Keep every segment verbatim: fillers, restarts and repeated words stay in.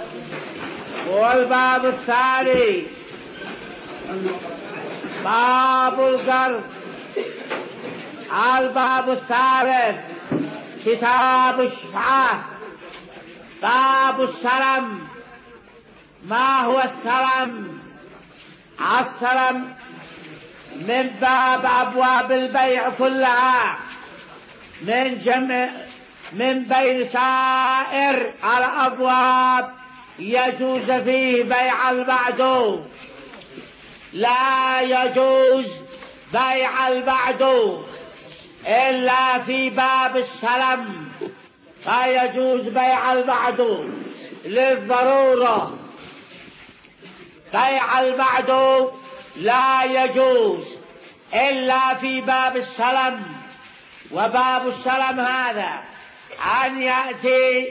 والباب الثاني باب القرض. الباب الثالث كتاب الشفعة. باب السلم. ما هو السلم؟ السلم من باب أبواب البيع كلها، من جمع من بين سائر الأبواب يجوز فيه بيع المعدوم. لا يجوز بيع المعدوم إلا في باب السلم، فيجوز بيع المعدوم للضرورة. بيع المعدوم لا يجوز إلا في باب السلم. وباب السلم هذا أن يأتي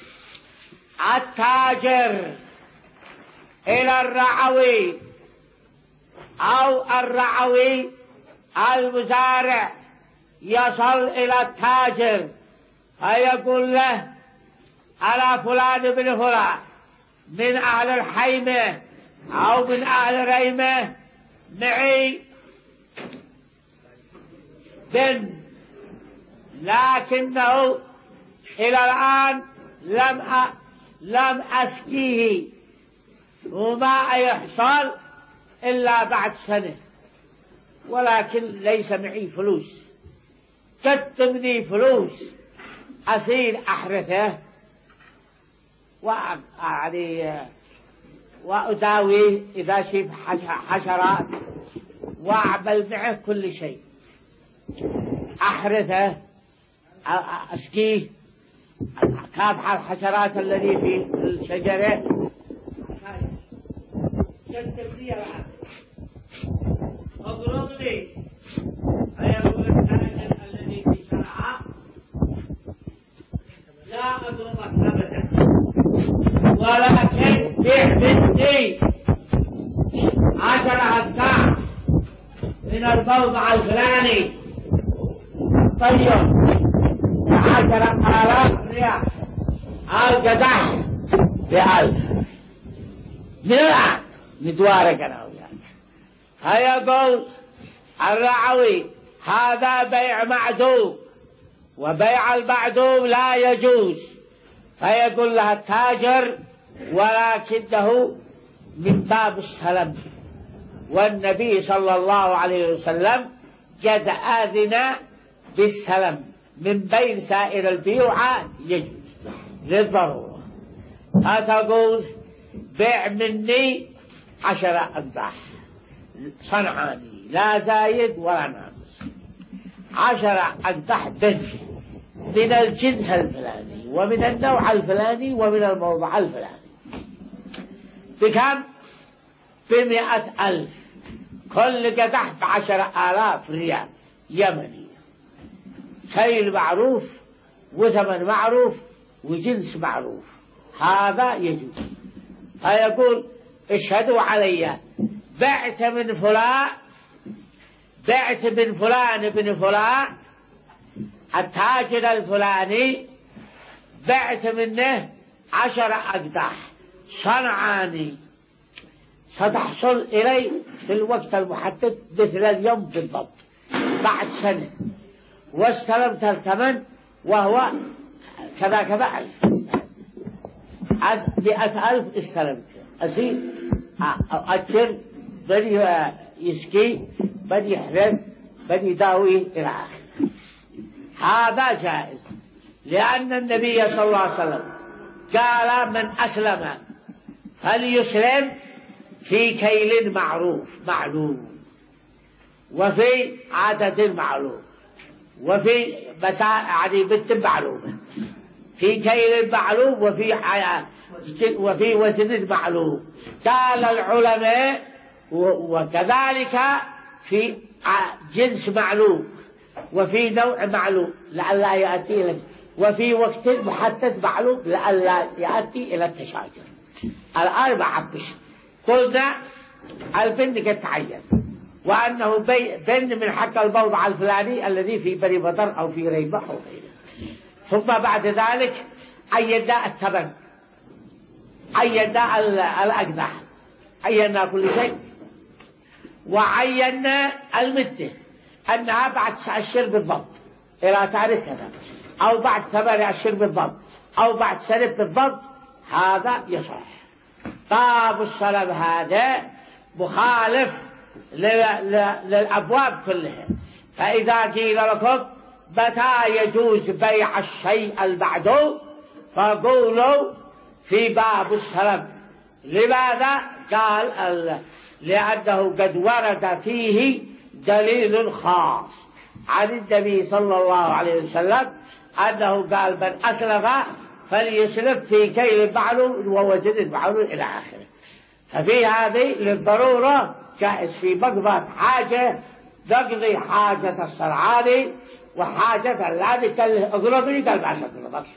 التاجر إلى الرعوي أو الرعوي المزارع يصل إلى التاجر فيقول له: أنا فلان بن فلان من أهل الحيمة أو من أهل ريمة، معي بن، لكنه إلى الآن لم أ... لم أسقيه، وما يحصل إلا بعد سنة، ولكن ليس معي فلوس، قدمني فلوس أصير أحرثه وأعني وأداويه إذا شيف حشرات وأعمل معه كل شيء، أحرثه أسقيه، كابح الحشرات الذي في الشجرة. قدمني الآن، اضربني. فيقول التاجر الذي في شرعه: لا أضربك أبدا، ولكن بع مني عشر أمتار من الموضع الفلاني طيب عشر آلاف ريال، القدح بألف. نلعب ندوارك أنا وياك. فيقول الرعوي: هذا بيع معدوم، وبيع المعدوم لا يجوز. فيقول لها التاجر: ولكنه من باب السلم، والنبي صلى الله عليه وسلم قد آذن بالسلم من بين سائر البيوعات، يجوز للضرورة. فتقول: بيع مني عشر أمداح صنعاني، لا زايد ولا ناقص، عشر أمداح بن من الجنس الفلاني ومن النوع الفلاني ومن الموضع الفلاني. بكم؟ بمئة ألف، كل قدح بعشر آلاف ريال يمني، كيل معروف وثمن معروف وجنس معروف، هذا يجوز. فيقول: اشهدوا علي، بعت من فلان بعت من فلان بن فلان التاجر الفلاني، بعت منه عشر أقداح صنعاني، ستحصل إلي في الوقت المحدد مثل اليوم بالضبط بعد سنة، واستلمت الثمن وهو كذا كذا ألف، مئة ألف استلمت، أسير أكثر بدي يسقي، بدي يحرث، بدي يداوي إلى آخره. هذا جائز، لأن النبي صلى الله عليه وسلم قال: من أسلم فليسلم في كيل معروف معلوم، وفي عدد معلوم، وفي يعني بنت معلومة، في كيل معلوم، وفي وفي وزن معلوم. قال العلماء: وكذلك في جنس معلوم، وفي نوع معلوم لئلا يأتي لك، وفي وقت محدد معلوم لئلا يأتي إلى التشاجر. الأربعة بش قلنا البن قد تعين، وأنه بن من حق الموضع الفلاني الذي في بني بدر أو في ريبة أو غيره. ثم بعد ذلك عينا الثمن، عينا الأقدح، عينا كل شيء، وعينا المدة أنها بعد تسعة أشهر بالضبط إلى تاريخ كذا، أو بعد ثمانية أشهر بالضبط، أو بعد سنة بالضبط، هذا يصح. باب السلم هذا مخالف للأبواب كلها. فإذا قيل لكم متى يجوز بيع الشيء المعدوم فقولوا في باب السلم. لماذا؟ قال لأنه قد ورد فيه دليل خاص عن النبي صلى الله عليه وسلم أنه قال من أسلف فليسلف في كيل معلوم ووزن معلوم إلى آخره. ففي هذه للضرورة جائز في مقضى حاجة نقضي حاجة الصرعاني وحاجة الذي اضربني قال ما اضربك،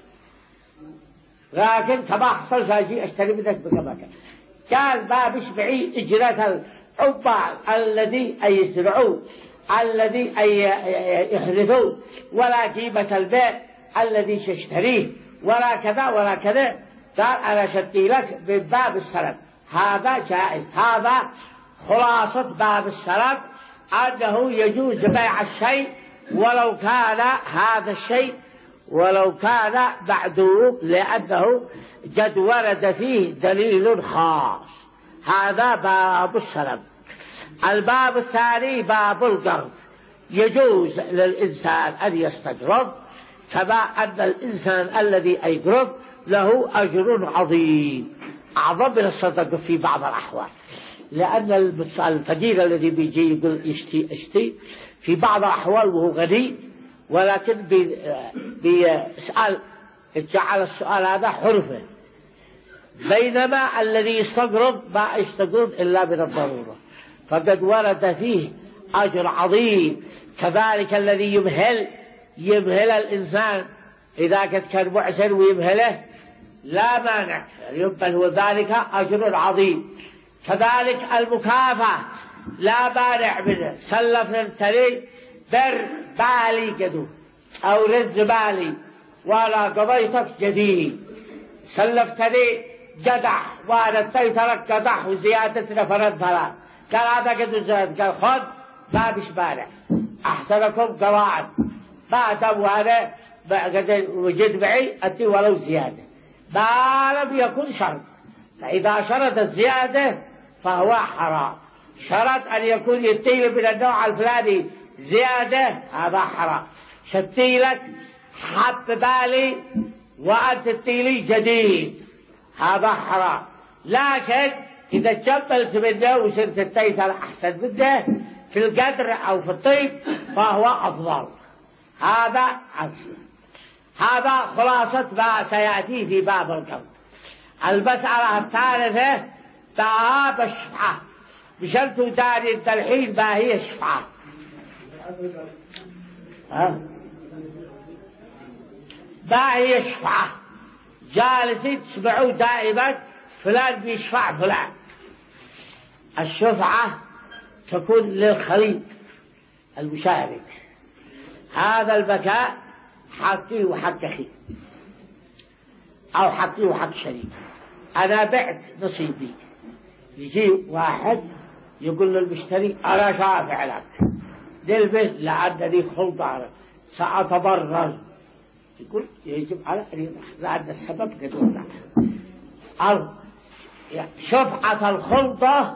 لكن كما حصل شيء اشتري منك بكما كان. قال ما بشبعي اجرة العباد الذي اي يزرعون الذي اي يحرثون ولا قيمة البيع الذي تشتريه ولا كذا ولا كذا. قال انا شتي لك من باب السلم، هذا جائز. هذا خلاصة باب السلم، أنه يجوز بيع الشيء ولو كان هذا الشيء ولو كان معدوم، لأنه قد ورد فيه دليل خاص. هذا باب السلم. الباب الثاني باب القرض. يجوز للإنسان أن يستقرض، كما أن الإنسان الذي يقرض له أجر عظيم أعظم من الصدقة في بعض الأحوال، لأن الفقير الذي بيجي يقول يشتي اشتي في بعض الأحوال وهو غني، ولكن بيسأل جعل السؤال هذا حرفة، بينما الذي يستقرض ما يستقرض إلا من الضرورة، فقد ورد فيه أجر عظيم. كذلك الذي يمهل يمهل الإنسان إذا كان معسر ويمهله لا مانع، يقبل وذلك أجر عظيم. كذلك المكافأة لا مانع منه. سلفنا التري بر بالي قدو أو رز بالي ولا قضيتك جديد، سلفتني جدح وانا اديتك قدح وزيادة نفرد ثلاث، قال هذا قد زاد، قال خذ ما بش مانع أحسنكم قواعد ما دام وانا قد وجد معي أتي ولو زيادة ما لم يكن شرط. فإذا شرط الزيادة فهو حرام. شرط أن يكون يتيل من النوع الفلاني زيادة هذا حرام. شتيلك حب بالي وأنت تتيلي جديد هذا حرام. لكن إذا تجملت منه وصرت التيت الأحسن منه في القدر أو في الطيب فهو أفضل. هذا أصل. هذا خلاصة ما سيأتي في باب القرض. المسألة الثالثة باب الشفعة. بشرط داري التلحين ما هي الشفعة؟ ما هي الشفعة؟ جالسين تسمعوا دائما فلان بيشفع فلان. الشفعة تكون للخليط المشارك. هذا المكان حقي وحق أخي أو حقي وحق شريك، أنا بعت نصيبي. يجي واحد يقول للمشتري أنا شافع لك للبيت لعندني خلطة سأتضرر، يقول يجب على لأن السبب قد وقع. شفعة الخلطة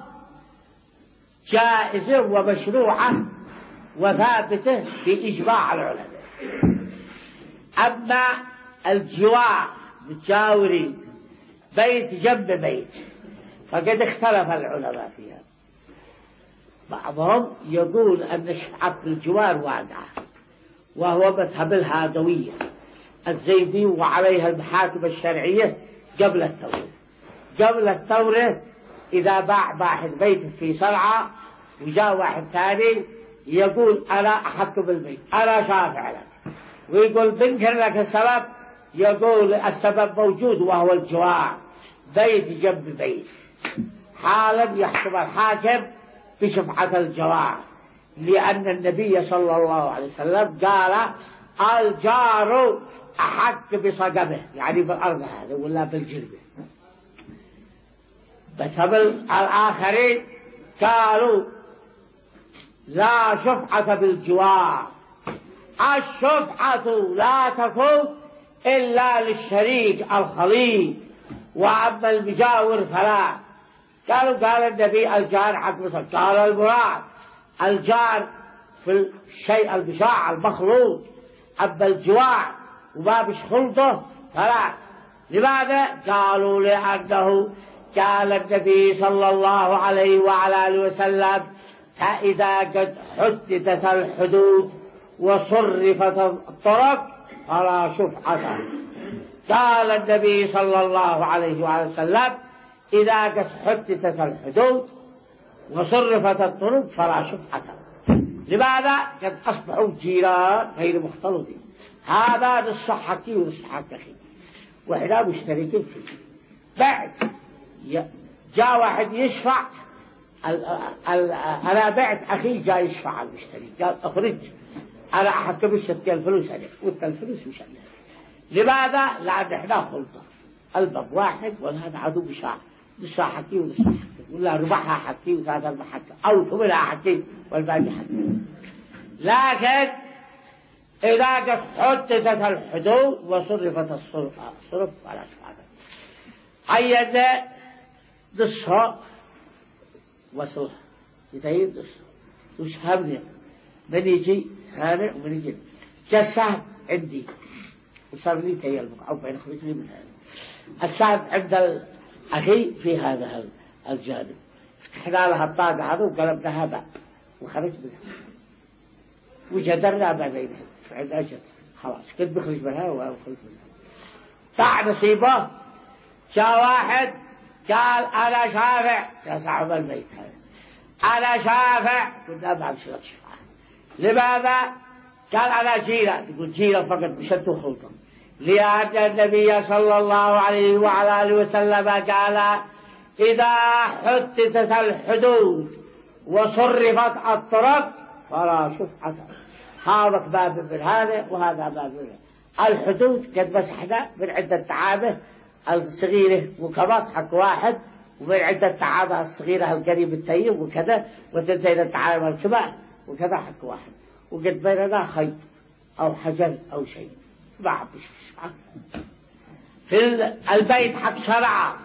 جائزة ومشروعة وثابتة بإجماع العلماء. أما الجوار متجاورين بيت جنب بيت فقد اختلف العلماء فيها. بعضهم يقول أن شفعة الجوار واقعة، وهو مذهب الهادوية الزيدي وعليها المحاكم الشرعية قبل الثورة. قبل الثورة إذا باع واحد بيت في صنعاء وجاء واحد ثاني يقول أنا أحق بالبيت أنا شافع لك، ويقول بنكر لك السبب، يقول السبب موجود وهو الجوار بيت جنب بيت. حالا يحكم الحاكم بشفعة الجوار، لأن النبي صلى الله عليه وسلم قال الجار أحق بصقبه، يعني بالأرض هذا ولا بالجلبة. بس الآخرين قالوا لا شفعة بالجوار، الشفعة لا تكون إلا للشريك الخليط، وأما المجاور فلا. قالوا قال النبي الجار حق مثل، قال المراد الجار في الشيء البشاع المخلوط، أما الجوار وما بش خلطه فلا. لماذا؟ قالوا لأنه قال النبي صلى الله عليه وعلى آله وسلم فإذا قد حددت الحدود وصرفت الطرق فلا شفعة. قال النبي صلى الله عليه وعلى وسلم إذا قد حددت الحدود وصرفت الطرق فلا شفعة. لماذا؟ قد أصبحوا جيران غير مختلطين، هذا للصحكي وللصحكي وإحنا مشتركين فيه. بعد جاء واحد يشفع، ال ال أنا بعت أخي جاء يشفع على المشتري، قال أخرج أنا أحكم الشتى الفلوس عليك وأنت الفلوس مش عليك. لماذا؟ لأن إحنا خلطة، الباب واحد وهذا عدو بشاع، لسا حكي ولسا حكي، ولا ربحها حكي وهذا المحكي أو ثمنها حكي والباقي حكي. لكن إذا قد حددت الحدود وصرفت الصرف صرف على شفعة أيضا نصها وصلها يتعين نصها وش همني من يجي هذا ومن يجي جاء السهم عندي وصار لي تيال أو بين خرج لي من هذا السهم عند الأخي في هذا الجانب، فتحنا لها الطاقة هذا وقلبناها باب وخرج منها وجدرنا ما بينها عند أجل خلاص كنت بخرج منها وخرج منها. طاع نصيبه جاء واحد قال أنا شافع، يا صاحب البيت هذا أنا شافع، قلنا ما بشرط شفاعة. لماذا؟ قال أنا جيرة، يقول جيرة فقط بشرط خلطة، لأن النبي صلى الله عليه وعلى آله وسلم قال إذا حددت الحدود وصرفت الطرق فلا شفعة. هذا باب من هذا وهذا باب من هذا. الحدود قد مسحنا من عدة تعابه الصغيرة وكبات حق واحد، ومن عدة تعابه الصغيرة القريب الطيب وكذا، وتنتين التعابه الكبار وكذا حق واحد، وقد بيننا خيط أو حجر أو شيء ما عبش شفعة. في البيت حق شرعة،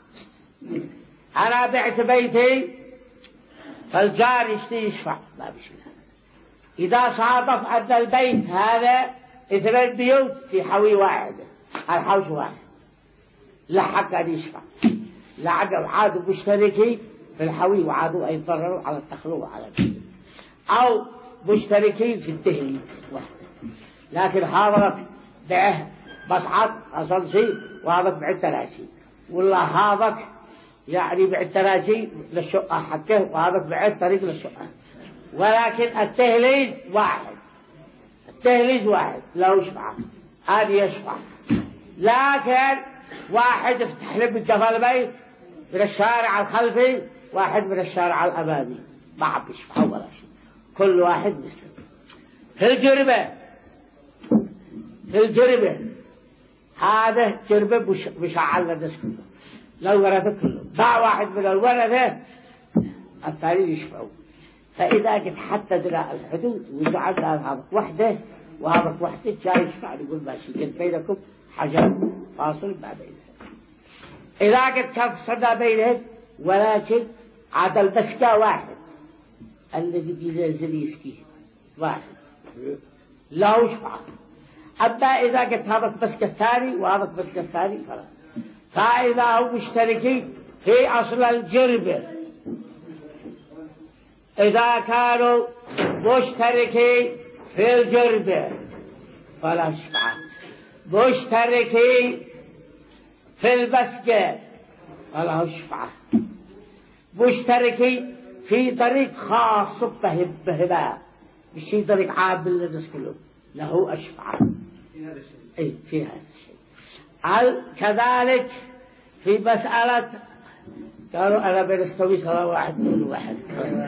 أنا بعت بيتي فالجار يشتي يشفع ما بشفع. إذا صادف أن البيت هذا اثنين بيوت في حوي واحد، الحوش واحد، لا حق أن يشفع، لا عادوا مشتركين في الحوي وعادوا يتضرروا على التخلو وعلى البيت، أو مشتركين في التهليز واحد. لكن هذا بعه مصعد أصل شيء وهذا بعد تلاشي، ولا هذا يعني بعد تلاشي للشقة حقه وهذا بعد طريق للشقة، ولكن التهليز واحد، التهليز واحد لا يشفع، هذا يشفع. لكن واحد يفتح له بالجفا البيت من الشارع الخلفي، واحد من الشارع الأمامي، ما عم يشفع ولا شيء، كل واحد مثله. في الجربة، في الجربة هذا جربة مشعل للناس كله، للورثة كله، باع واحد من الورثة الثاني يشفعوا. فإذا قد حددنا الحدود وجعلنا هذا وحده وهذا وحده جاي يشفع، نقول ماشي قد بينكم حجر فاصل ما بينهم. إذا قد كفصلنا بينهم ولكن عاد المسكة واحد الذي بينزل يسكيه واحد لا يشفع. أما إذا قد هذا المسكة الثاني وهذا المسكة الثاني فلا. فإذا هم مشتركين في أصل الجربة، إذا كانوا مشتركين في الجربة فلا شفعة، مشتركين في المسجد فلا شفعة، مشتركين في طريق خاص بهما مش في طريق عام للناس كلهم له أشفعة. أي في هذا الشيء. كذلك في مسألة قالوا أنا بنستوي صلاة واحد كل واحد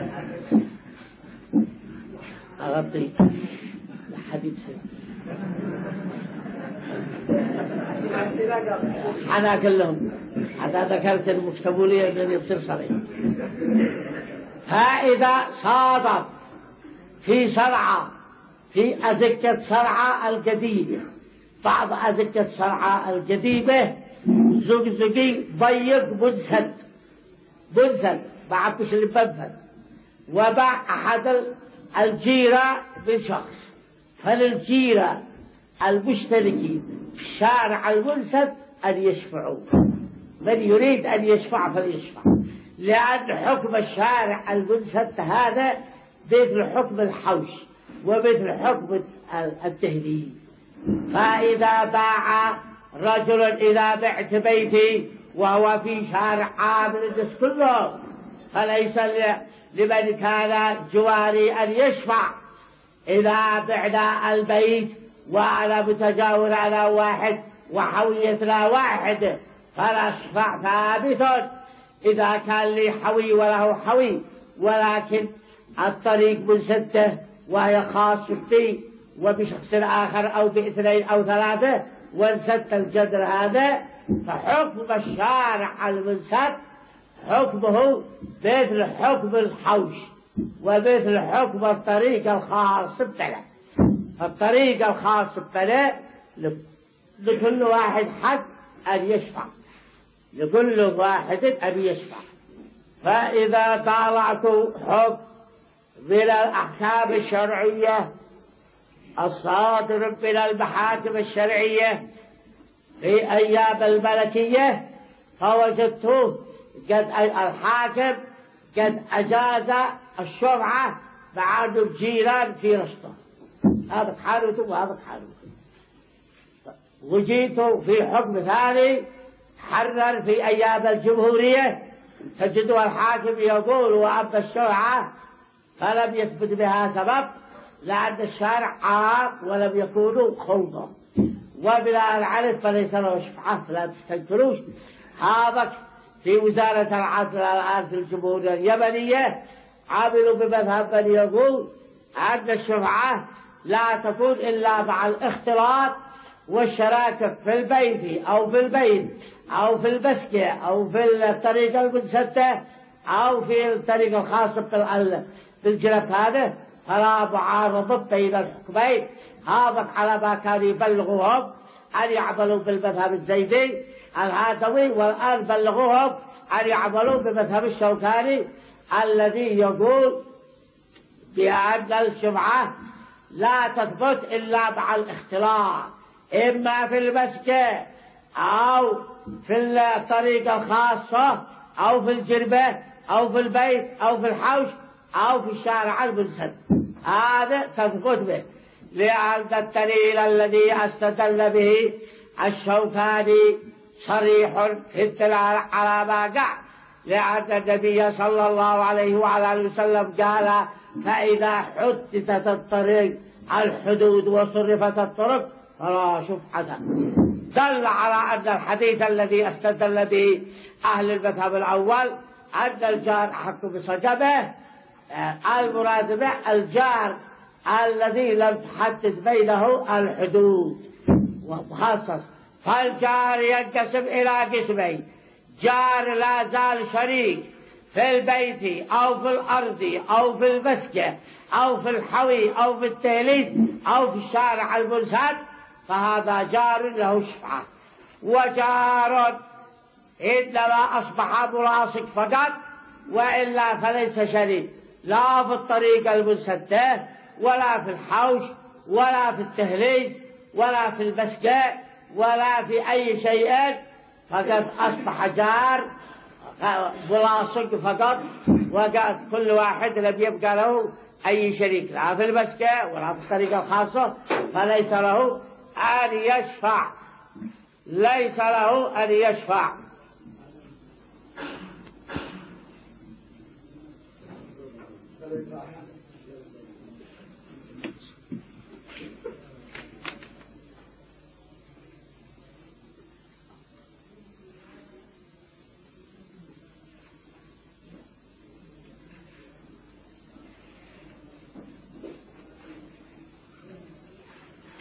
أغطي حديث أنا أقول لهم هذا ذكرت المكتب لي أنني بصير صريح. فإذا صادف في صرعى في أزكة صرعى القديمة بعض أزكة صرعى القديمة زقزقي ضيق منسد منسد بعد مش اللي بنفذ وباع أحد الجيرة بشخص فللجيرة المشتركين في الشارع المنسد أن يشفعوا من يريد أن يشفع فليشفع لأن حكم الشارع المنسد هذا مثل حكم الحوش ومثل حكم التهديد. فإذا باع رجل إذا بعت بيتي وهو في شارع عامل الناس كله فليس لمن كان جواري أن يشفع. إذا بعنا البيت وأنا متجاور على واحد وحويتنا واحد فلا شفع ثابت إذا كان لي حوي وله حوي ولكن الطريق منسده وهي خاص بي وبشخص آخر أو باثنين أو ثلاثة وانسد الجدر هذا فحكم الشارع المنسد حكمه مثل حكم الحوش ومثل حكم الطريق الخاص بنا. الطريق الخاص بنا لكل واحد حق أن يشفع لكل واحد أن يشفع. فإذا طالعت حكم من الأحكام الشرعية الصادر من المحاكم الشرعية في أيام الملكية فوجدته قد الحاكم قد أجاز الشرعة مع الجيران في رشطه هذا حالته وهذا حالته. وجيت في حكم ثاني حرر في أيام الجمهورية تجد الحاكم يقول وأما الشرعة فلم يثبت بها سبب لأن الشارع عام ولم يكونوا خلطة وبلا العرف فليس له شفعة فلا تستنكروش. هذا في وزارة العدل الآن في الجمهورية اليمنية عملوا بمذهب من يقول أن الشفعة لا تكون إلا مع الاختلاط والشراكة في البيت أو في البيت أو في البسكة أو في الطريق المنسدة أو في الطريق الخاص بالجلب هذا فلا معارضة بين الحكمين. هذا على ما كان يبلغوهم أن يعملوا بالمذهب الزيدي الهاتوي والآن بلغوهم أن يعملوا بمذهب الشوكاني الذي يقول بأن الشفعة لا تثبت إلا مع الاختلاط إما في المسكة أو في الطريق الخاصة أو في الجربة أو في البيت أو في الحوش أو في الشارع المنسد هذا تثبت به. لأن الدليل الذي استدل به الشوكاني صريح في الدلالة على ما قال لأن النبي صلى الله عليه وعلى آله وسلم قال فإذا حدثت الطريق الحدود وصرفت الطرق فلا شفعة. دل على أن الحديث الذي استدل به أهل المذهب الأول أن الجار أحق بصجبه المراد به الجار الذي لم تحدد بينه الحدود ومخصص. فالجار ينقسم إلى قسمين جار لا زال شريك في البيت أو في الأرض أو في المسكة أو في الحوي أو في التهليث أو في الشارع المنسد فهذا جار له شفعة. وجار إنما أصبح ملاصق فقط وإلا فليس شريك لا في الطريق المنسدة ولا في الحوش ولا في التهليث ولا في المسكة ولا في أي شيء فقد أصبح جار ملاصق فقط وقد كل واحد لم يبقى له أي شريك لا في المسكة ولا في الطريقة الخاصة فليس له أن يشفع ليس له أن يشفع.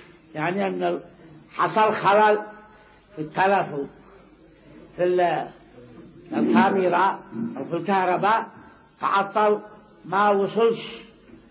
يعني أن حصل خلل في التلف في الكاميرا أو في الكهرباء تعطل، ما وصلش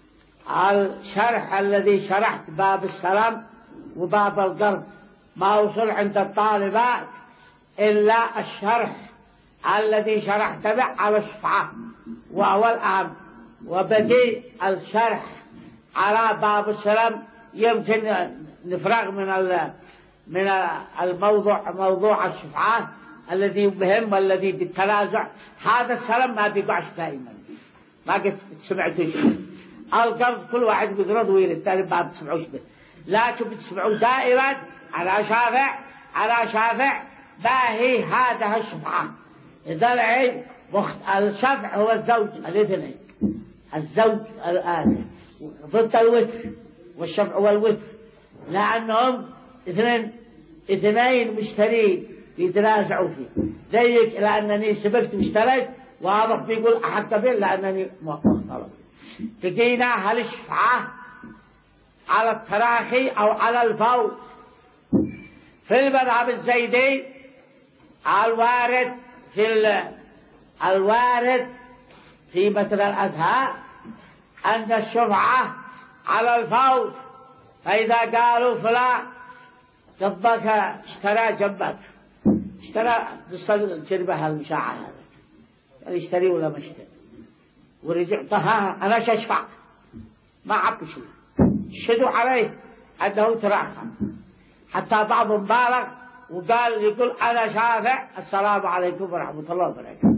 الشرح الذي شرحت باب السلام وباب القرض، ما وصل عند الطالبات إلا الشرح الذي شرحت به على الشفعة وهو الآن، وبدي الشرح على باب السلام. يمكن نفرغ من من الموضوع موضوع الشفعة الذي مهم والذي بالتنازع. هذا السلام ما بيقعش دائما، ما قد سمعتوا شيء. القرض كل واحد بيقرض ويل الثاني ما بتسمعوش به، لكن بتسمعوا دائما على شافع على شافع باهي هذا الشفعة. إذا العين الشفع هو الزوج الاثنين، الزوج الآن ضد الوتر، والشفع هو الوتر، لأنهم اثنين اثنين مشترين يتنازعوا فيه. زيك لأنني سبقت واشتريت واضح بيقول أحق به لأنني مختلط. تجينا هل الشفعة على التراخي أو على الفوت؟ في المذهب الزيدي الوارد في الوارد في مثل الأزهار أن الشفعة على الفوت، فإذا قالوا فلان جبك اشترى جبك اشترى تصل جربها المشاعة هذا يعني اشتري ولا ما اشتري، ورجع طها أنا ششفع ما عبش شيء، شدوا عليه أنه تراخى، حتى بعضهم بالغ وقال يقول أنا شافع السلام عليكم ورحمة الله وبركاته.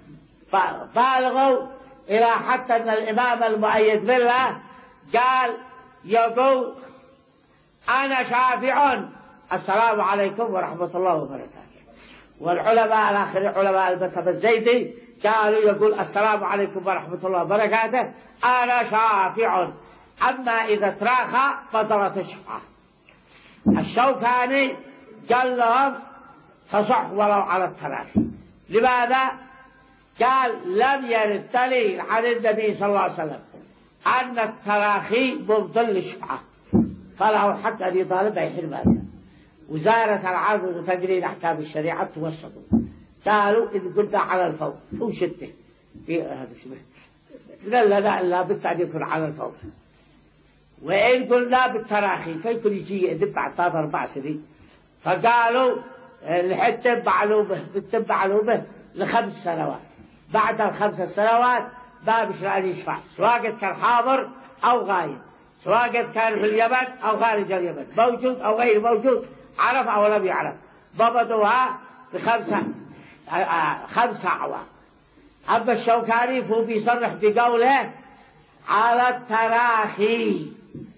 بالغوا إلى حتى أن الإمام المؤيد بالله قال يقول أنا شافع السلام عليكم ورحمة الله وبركاته. والعلماء الآخر علماء المذهب الزيدي قالوا يقول السلام عليكم ورحمة الله وبركاته أنا شافع. أما إذا تراخى بطلت الشفعة. الشوكاني قال لهم تصح ولو على التراخي. لماذا؟ قال لم يرد دليل عن النبي صلى الله عليه وسلم أن التراخي مبطل للشفعة، فله حق أن يطالب بحرم هذا. وزارة العدل وتقرير أحكام الشريعة توسطوا قالوا إن قلنا على الفوت وشده في هذا اسمه لا لا لا لا بد أن يكون على الفوت، وإن قلنا بالتراخي فيكون يجي يدب بعد ثلاث أربع سنين، فقالوا لحد تبعلوا به تبعلوا به لخمس سنوات، بعد الخمس سنوات باب شرع يشفع، سواء كان حاضر أو غايب، سواء كان في اليمن أو خارج اليمن، موجود أو غير موجود، عرف أو لم يعرف، ضبطوها بخمسة خمسة أعوام. أما الشوكاني فهو بيصرح بقوله على التراخي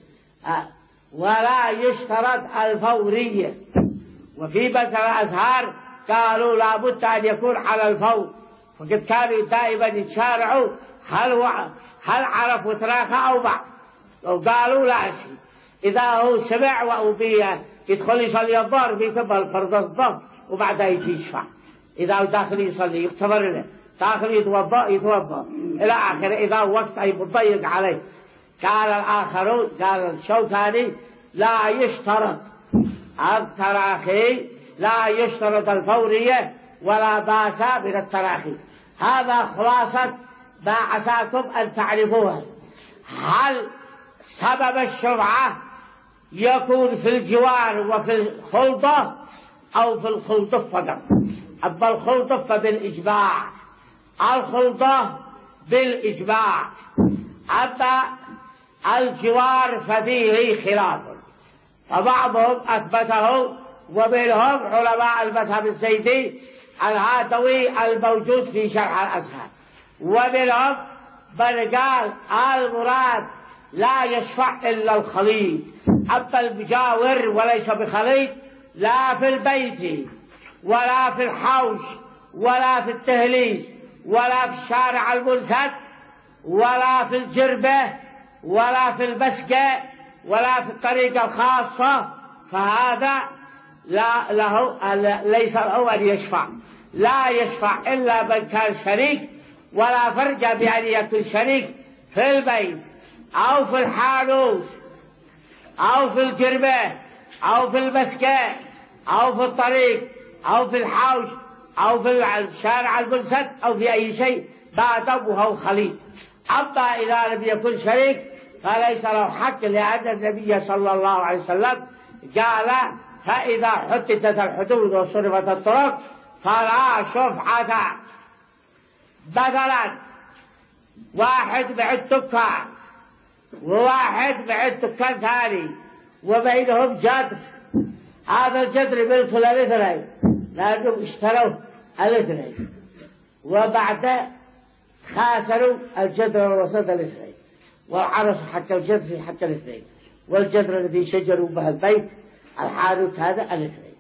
ولا يشترط الفورية. وفي مثل الأزهار قالوا لا بد أن يكون على الفور، وقد كانوا دائما يتشارعوا هل هل عرفوا تراخى أو بعد، وقالوا لا شيء إذا هو سمع وأبيه يدخل يصلي الظهر بيتبه الفرض الظهر وبعدها يجي يشفع، إذا هو داخل يصلي يختبر له، داخل يتوضأ يتوضأ إلى آخره، إذا وقت أي مضيق عليه. قال الآخرون قال الشوكاني لا يشترط التراخي، لا يشترط الفورية ولا باس من التراخي. هذا خلاصة ما عساكم أن تعرفوها. هل سبب الشفعة يكون في الجوار وفي الخلطة أو في الخلطة فقط؟ أما الخلطة فبالإجماع، الخلطة بالإجماع، أما الجوار ففيه خلاف، فبعضهم أثبته، ومنهم علماء المذهب الزيدي الهاتوي الموجود في شرح الأزهار، ومنهم من قال المراد لا يشفع إلا الخليط، أما المجاور وليس بخليط لا في البيت ولا في الحوش ولا في التهليز ولا في الشارع المنسد ولا في الجربة ولا في المسكة ولا في الطريقة الخاصة، فهذا لا له ليس له أن يشفع، لا يشفع إلا من كان شريك، ولا فرق بأن يكون شريك في البيت أو في الحانوت أو في الجربة أو في المسكة أو في الطريق أو في الحوش أو في الشارع المنسد أو في أي شيء بعد وهو خليط. أما إذا لم يكن شريك فليس له حق، لأن النبي صلى الله عليه وسلم قال فإذا حددت الحدود وصرفت الطرق فلا شفعة. مثلا واحد بعد دكان وواحد بعد دكان ثاني وبينهم جدر، هذا الجدر ملك الاثنين لأنهم اشتروا الاثنين، وبعد خاسروا الجدر وسط الاثنين، والعرس حق الجدر حق الاثنين، والجدر الذي شجروا به البيت الحانوت هذا الاثنين.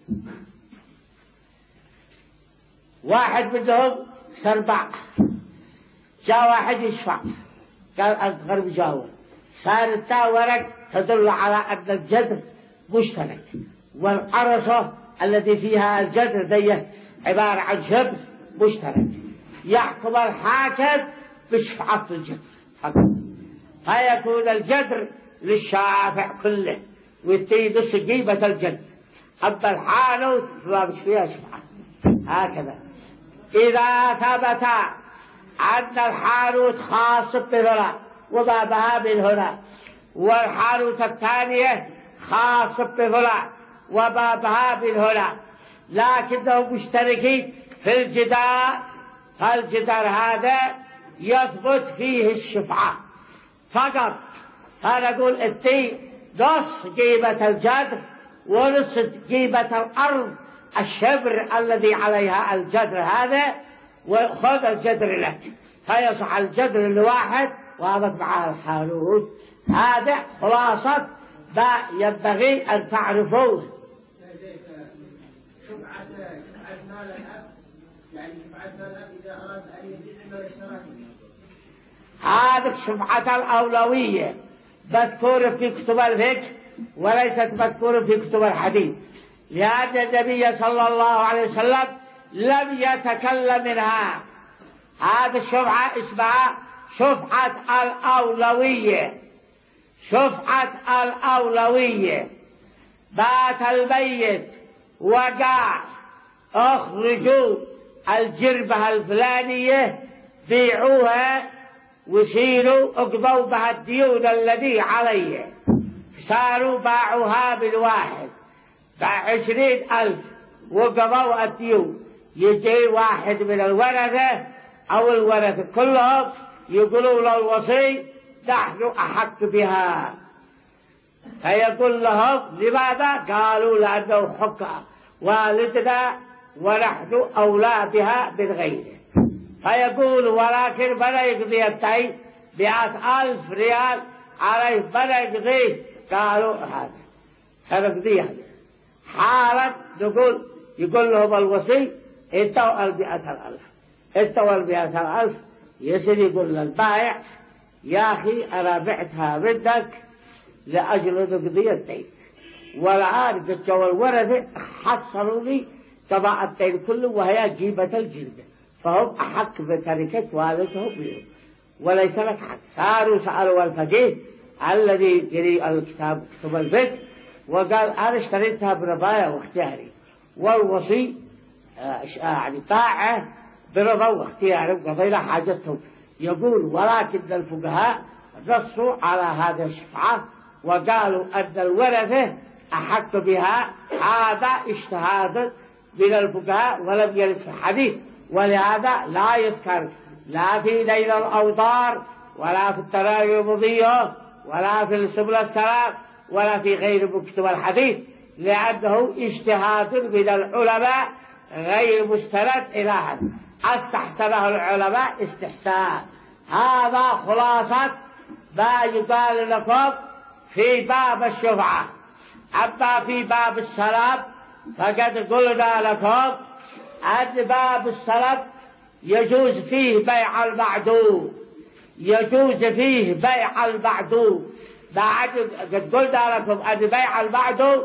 واحد منهم سربع، جاء واحد يشفع قال أصغر بجاوه، صار التا ورق تدل على أن الجدر مشترك، والعرصة التي فيها الجدر دي عبارة عن شبر مشترك. يحكم الحاكم بشفعة الجدر فقط، فيكون الجدر للشافع كله ويتي نص قيمة الجدر. أما الحانوت فما مش فيها شفعة. هكذا إذا ثبت أن الحانوت خاص بهنا وما بها من هنا، والحانوت الثانية خاص بهنا وما بها من هنا، لكنهم مشتركين في الجدار، فالجدار هذا يثبت فيه الشفعة فقط. فنقول اتي نص قيمة الجدر ونص قيمة الأرض الشبر الذي عليها الجدر هذا، وخذ الجدر لك، فيصح الجدر لواحد وهذا معه الحانوت. هذا خلاصة ما ينبغي أن تعرفوه. شفعة مال الأب، يعني شفعة مال الأب إذا أراد أن يزيد ما اشترك. هذه شفعة الأولوية مذكورة في كتب الفقه وليست مذكورة في كتب الحديث، لأن النبي صلى الله عليه وسلم لم يتكلم منها. هذه الشفعة اسمها شفعة الأولوية. شفعة الأولوية بات الميت وقال اخرجوا الجربة الفلانية بيعوها وسيروا اقضوا بها الديون الذي عليه، صاروا باعوها بالواحد بعشرين ألف وقضوا الديون. يجي واحد من الورثة أو الورثة كلهم يقولوا له الوصي نحن أحق بها، فيقول لهم لماذا؟ قالوا لأنه حق والدنا ونحن أولى بها من غيره. فيقول ولكن من يقضي الدين مئة ألف ريال عليه من يقضيه؟ قالوا هذا سنقضي هذا. حالا نقول يقول لهم الوصي انتوا المئة الألف، انتوا المئة الألف. يصير يقول للبائع يا أخي أنا بعتها منك لأجل تقضي الدين، والآن قد جوا الورثة حصلوا لي قضاء الدين كله وهي قيمة الجلدة، فهم أحق بتركة والدهم بهم وليس لك حق. صاروا سألوا الفقيه الذي يري الكتاب كتب الفقه وقال أنا اشتريتها برضايا واختياري، والوصي يعني باعه برضا واختياري وقضينا حاجتهم. يقول ولكن الفقهاء نصوا على هذا الشفعة وقالوا أن الورثة أحق بها. هذا اجتهاد من الفقهاء ولم يرد في الحديث، ولهذا لا يذكر لا في نيل الأوطار ولا في التراجم المضية ولا في سبل السلام ولا في غير مكتوب الحديث، لأنه اجتهاد من العلماء غير مستند إلى هذا، استحسنه العلماء استحسان. هذا خلاصة ما يقال لكم في باب الشفعة. أما في باب السلام فقد قلنا لكم أن باب السلام يجوز فيه بيع المعدوم، يجوز فيه بيع المعدوم. بعد قد قلنا لكم أن بيع المعدوم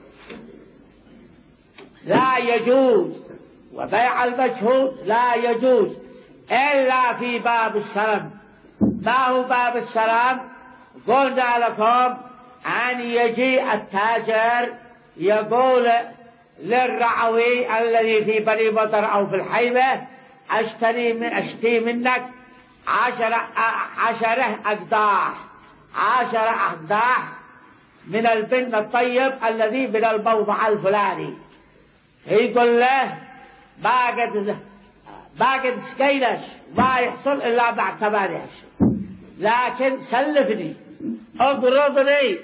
لا يجوز وبيع المجهول لا يجوز إلا في باب السلام. ما هو باب السلام؟ قلنا لكم أن يجي التاجر يقول للرعوي الذي في بني مطر أو في الحيبة أشتري من أشتري منك عشرة عشرة أقداح عشرة أقداح من البن الطيب الذي من الموضع الفلاني. يقول له باقد باقد سكيلش ما يحصل إلا بعد ثمانية أشهر، لكن سلفني اقرضني.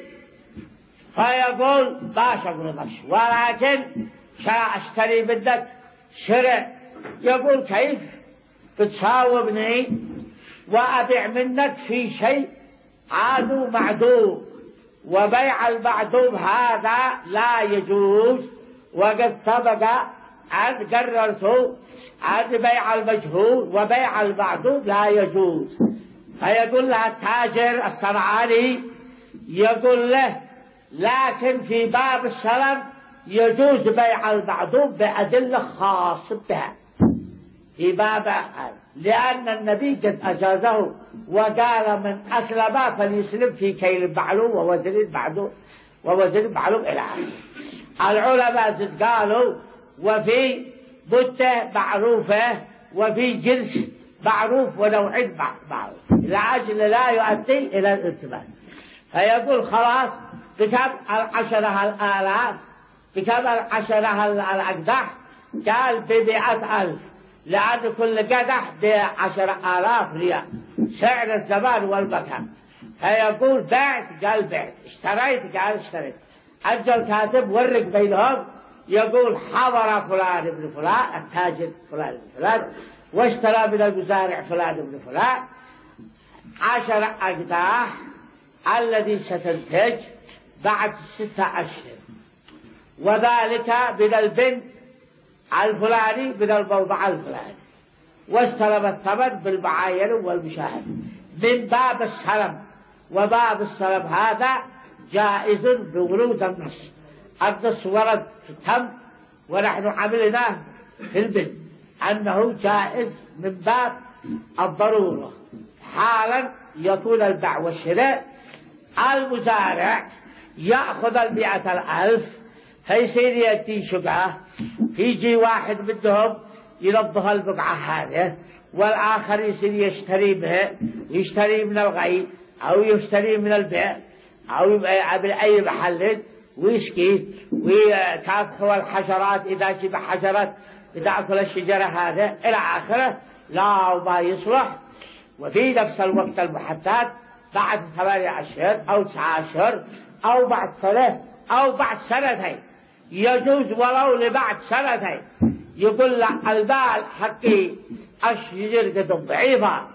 فيقول باش اقرضك ولكن اشتري منك شرع. يقول كيف بتساومني وأبيع منك في شيء عادو معدوم، وبيع المعدوم هذا لا يجوز، وقد سبق أن قررت أن بيع المجهول وبيع المعدوم لا يجوز. فيقول له التاجر الصنعاني يقول له لكن في باب السلم يجوز بيع المعدوم بأدلة خاصة بها في باب، لأن النبي قد أجازه وقال من أسلم فليسلم في كيل معلوم ووزن معلوم ووزن معلوم إلى آخره. العلماء زد قالوا وفي مدة معروفة وفي جنس معروف ونوعين معروف لأجل لا يؤدي إلى الارتباط. فيقول خلاص بكم العشرة الآلاف بكم العشرة الأقداح؟ قال بمئة ألف، لأن كل قدح بعشرة آلاف ريال سعر الزمان والمكان. فيقول بعت؟ قال بعت. اشتريت؟ قال اشتريت. أجل الكاتب ورق بينهم يقول حضر فلان ابن فلان التاجر فلان ابن فلان واشترى من المزارع فلان ابن فلان عشر أقداح الذي ستنتج بعد ستة أشهر، وذلك من البن الفلاني من الموضع الفلاني، واستلم الثمن بالمعاين والمشاهد من باب السلم. وباب السلم هذا جائز بورود النص. النص ورد في التم ونحن عملناه في البن أنه جائز من باب الضرورة، حالا يكون البيع والشراء. المزارع يأخذ المئة الألف فيصير يأتي شقعة، فيجي واحد منهم ينظف البقعة هذه والآخر يصير يشتري به، يشتري من الغي أو يشتري من البيع أو من أي محل ويسقي وتأكل الحشرات إذا شبه حشرات تأكل الشجرة هذا إلى آخره لا ما يصلح. وفي نفس الوقت المحدد بعد ثمانية أشهر أو تسعة أشهر أو بعد سنة أو بعد سنتين يجوز ولو لبعد سنتين. يقول له البال حقي الشجر قد ضعيفات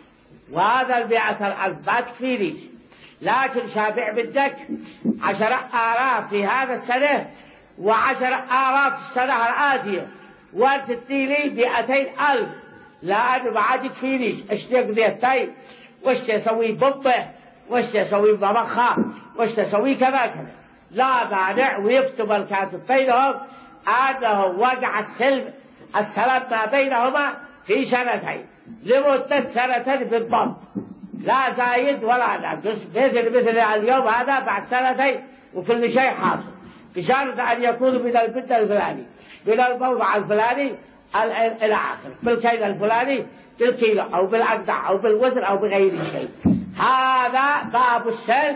وهذا المئة الألف ما تكفينيش، لكن شابع بدك عشرة آلاف في هذا السنة وعشرة آلاف في السنة الآتية وأنت تديني مئتين ألف، لأنه ما عاد يكفينيش. اشتيق مئتين وش تسوي بمبه وش تسوي بمخة وش تسوي كذا كذا، لا مانع. ويكتب الكاتب بينهم أنه وقع السلم السلام ما بينهما في سنتين لمدة سنتين بالضبط، لا زايد ولا ناقص، مثل مثل اليوم هذا بعد سنتين وكل شيء حاصل، بشرط أن يكون من البن الفلاني من الموضع الفلاني إلى آخر بالكيل الفلاني بالكيلو أو بالأقدع أو بالوزن أو بغير شيء. هذا باب السلم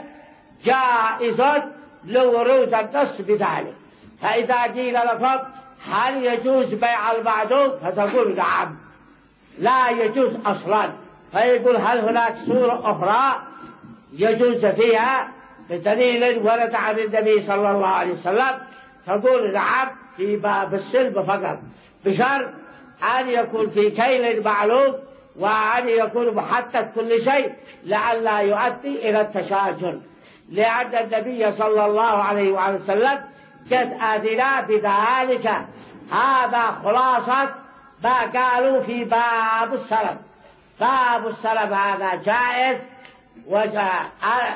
جائز لورود النص بذلك. فإذا قيل لكم هل يجوز بيع المعدوم فتقول نعم لا يجوز أصلا. فيقول هل هناك صورة أخرى يجوز فيها بدليل ورد عن النبي صلى الله عليه وسلم؟ تقول نعم في باب السلم فقط، بشرط أن يكون في كيل معلوم وأن يكون محدد كل شيء لئلا يؤدي إلى التشاجر، لأن النبي صلى الله عليه وسلم قد أذن بذلك. هذا خلاصة ما قالوا في باب السلم. باب السلم هذا جائز وجاء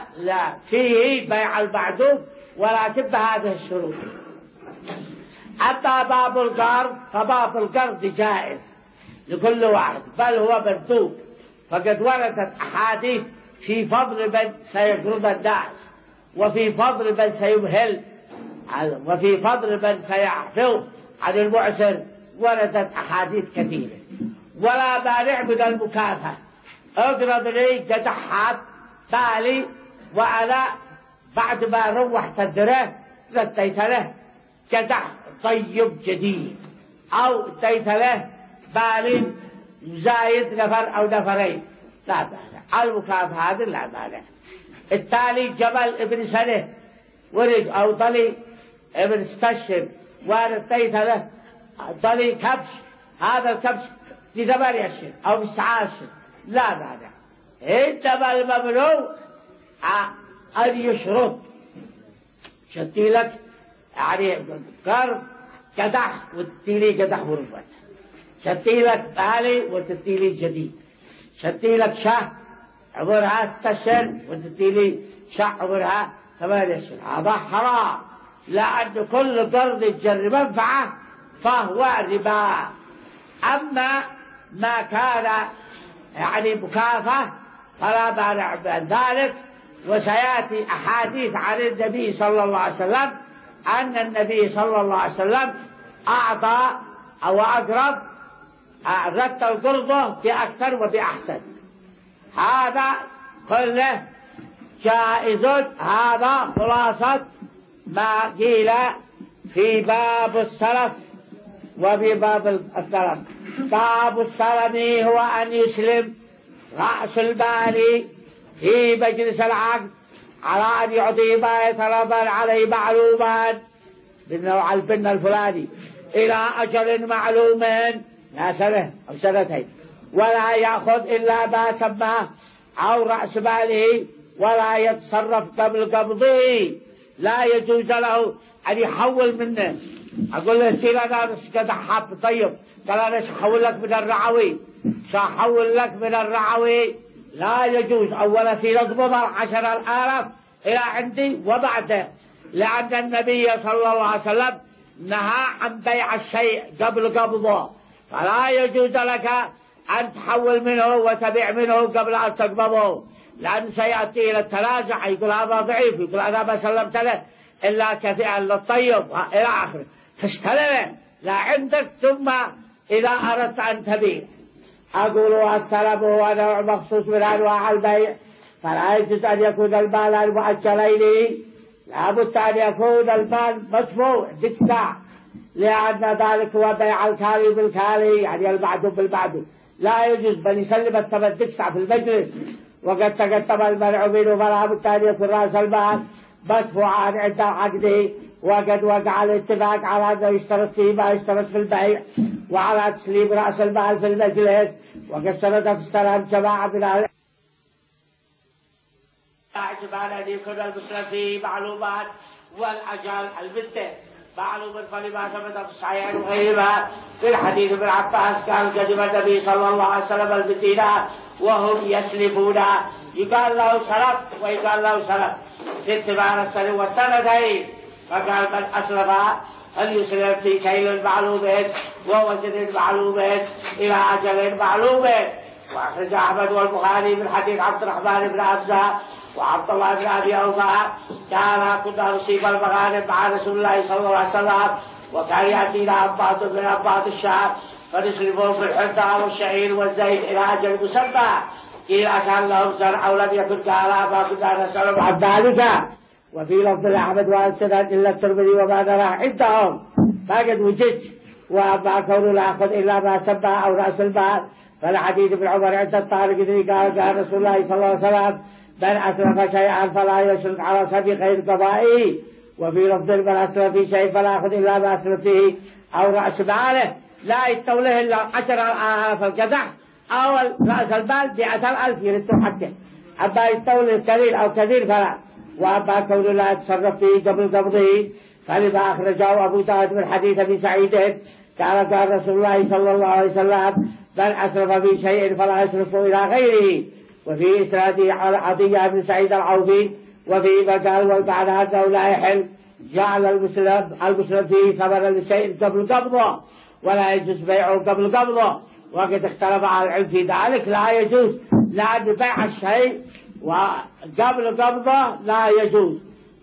فيه بيع المعدوم ولكن بهذه الشروط. أما باب القرض فباب القرض جائز لكل واحد بل هو مندوب، فقد وردت أحاديث في فضل من سيقرض الناس وفي فضل من سيمهل وفي فضل من سيعفو عن المعسر وردت أحاديث كثيرة. ولا مانع من المكافأة، اقرض لي قدح بالي وأنا بعد ما روحت الدره رديت له قدح طيب جديد، أو اديت له بالي زايد نفر أو نفرين، لا مانع. المكافأة هذه لا مانع. التالي جبل ابن سنة ورد أو ضلي ابن استشهر ورديت له ضلي كبش، هذا الكبش لثمانية أشهر أو تسعة أشهر، لا مانع. إنما الممنوع أن يشرط، شتي لك يعني قرض قدح وتديلي قدح وربع، شتي لك بالي وتديلي جديد، شتي لك شهر عمرها ستة أشهر وتديلي شهر عمرها ثمانية أشهر، هذا حرام، لأن كل قرض يجر منفعة فهو ربا. أما ما كان يعني مكافأة فلا مانع من ذلك. وسيأتي أحاديث عن النبي صلى الله عليه وسلم أن النبي صلى الله عليه وسلم أعطى أو أقرض رد القرض بأكثر وبأحسن، هذا كله جائز. هذا خلاصة ما قيل في باب السلف وفي باب السلف. باب السلم هو أن يسلم رأس المال في مجلس العقد على أن يعطي ما يتربى عليه معلوما بالنوع البن الفلاني إلى أجل معلوم، لا سنة أو سنتين، ولا يأخذ إلا ما سماه أو رأس ماله، ولا يتصرف قبل قبضه، لا يجوز له أن يحول منه. أقول له سير أنا قد حاب طيب، قال أنا سأحول لك من الرعوي، سأحول لك من الرعوي، لا يجوز. أولا سير اضبط عشر الآلاف إلى عندي وبعده، لأن النبي صلى الله عليه وسلم نهى عن بيع الشيء قبل قبضه، فلا يجوز لك أن تحول منه وتبيع منه قبل أن تقبضه، لأن سيأتي إلى التنازع، يقول هذا ضعيف، يقول أنا ما سلمت له إلا كفئا للطيب إلى آخره، تستلمه لا عندك ثم إذا أردت أن تبيع. أقول السلم هو نوع مخصوص من أنواع البيع، فلا يجوز أن يكون المال المؤجلين، لا بد أن يكون المال مدفوع بالساعة، لأن ذلك هو بيع الكالي بالكالي، يعني المعدوم بالمعدوم، لا يجوز بل يسلم الثمن تكسع في المجلس وقد تقدم المنع منه، فلا بد أن يكون رأس المال مدفوعا عند عقده، وقد وقع الاتفاق على أنه يشترط فيه ما يشترط في البيع، وعلى تسليم رأس المال في المجلس، وقد شرط في السلام جماعة من أهل يجب أن يكون المسلم فيه معلومات، والأجال المدة معلوم فلما ثبت في الصحيحين وغيرها. في الحديث ابن عباس قال قدم النبي صلى الله عليه وسلم المدينة وهم يسلفون، يقال له سلف ويقال له سلف في اتباع السنة والسنتين، فقال من أسلف أن يسلم في كيل معلوم ووزن معلوم إلى أجل معلوم. وأخرج أحمد والبخاري من حديث عبد الرحمن بن أبزة وعبد الله بن أبي أوفى قال كنا نصيب المغانم مع رسول الله صلى الله عليه وسلم، وكان يأتينا أنباط من أنباط الشعب فنصرفهم في الحنطة والشعير والزيت إلى أجل مسمى، قيل أكان لهم زرع أو لم يكن قال ما كنا نسألهم عن ذلك. وفي لفظ أحمد والسند إلا الترمذي وما نرى عندهم ما قد وجدت، وأما كون لا أخذ إلا ما سمى أو رأس المال. فالحديث ابن عمر عند الطارق قال قال رسول الله صلى الله عليه وسلم من أسرف شيئا فلا يشرك على سبيل غير قضائه. وفي لفظ من أسرف في شيء فلا يأخذ إلا ما أسرف فيه أو رأس ماله، لا يتوله إلا عشر آلاف القدح أو رأس المال مئة ألف يردوا حقه، أما يتوله قليل أو كثير فلا. وأما كون لا يتصرف فيه قبل قبضه فلما أخرجه أبو داود من حديث أبي سعيد قال قال رسول الله صلى الله عليه وسلم من أسرف في شيء فلا يسرف إلى غيره. وفي إسناده عطية بن سعيد العوفي وفي مقال والمعنى أنه لا يحل جعل المسلم المسلم فيه ثمنا لشيء قبل قبضه ولا يجوز بيعه قبل قبضه، وقد اختلف على العلم في ذلك، لا يجوز، لأن بيع الشيء وقبل قبضه لا يجوز،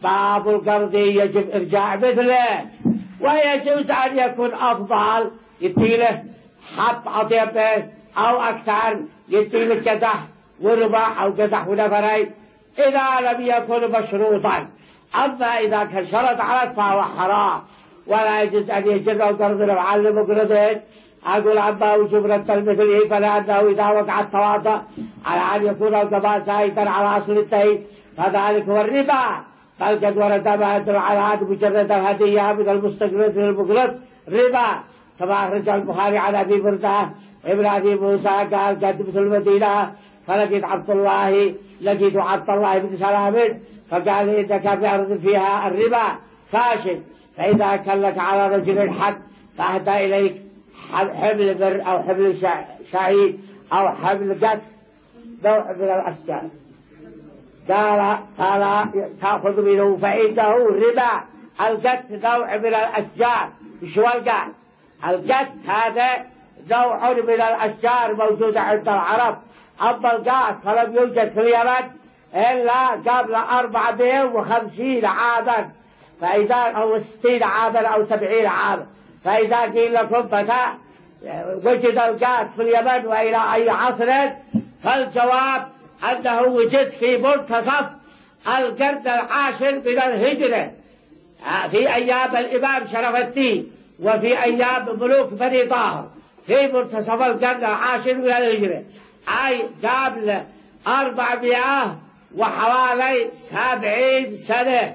باب القرض يجب إرجاع مثله، ويجوز أن يكون أفضل يديله حط عطيبه أو أكثر يديله قدح وربع أو قدح ونفرين إذا لم يكن مشروطا. أما إذا كان شرط على فهو حرام، ولا يجوز أن يجر القرض لمعلم قرضين. أقول عما وجوب رد مثله، فلأنه إذا وقع التواضع على أن يكون القضاء زائدا على أصل الدين فذلك هو الربا. بل قد ورد ما يدل على هذا مجرد الهدية من المستقرض للمقرض ربا، كما أخرج البخاري عن أبي بردة ابن أبي موسى قال قدمت المدينة فلقيت عبد الله لقيت عبد الله بن سلام فقال إنك في أرض فيها الربا فاشل، فإذا كان لك على رجل حد فأهدى إليك حبل بر أو حبل شعير أو حبل قد نوع من الأشجار، قال قال تأخذ منه فإنه ربا. القد نوع من الأشجار، شو القد؟ القد هذا نوع من الأشجار موجودة عند العرب، أما القد فلم يوجد في اليمن إلا قبل أربعمائة وخمسين عاما، فإذا أو ستين عاما أو سبعين عاما. فإذا قيل لكم متى وجد القد في اليمن وإلى أي عصر، فالجواب أنه وجد في منتصف القرن العاشر من الهجرة في أيام الإمام شرف الدين وفي أيام ملوك بني طاهر، في منتصف القرن العاشر من الهجرة، أي قبل أربعمائة وحوالي سبعين سنة.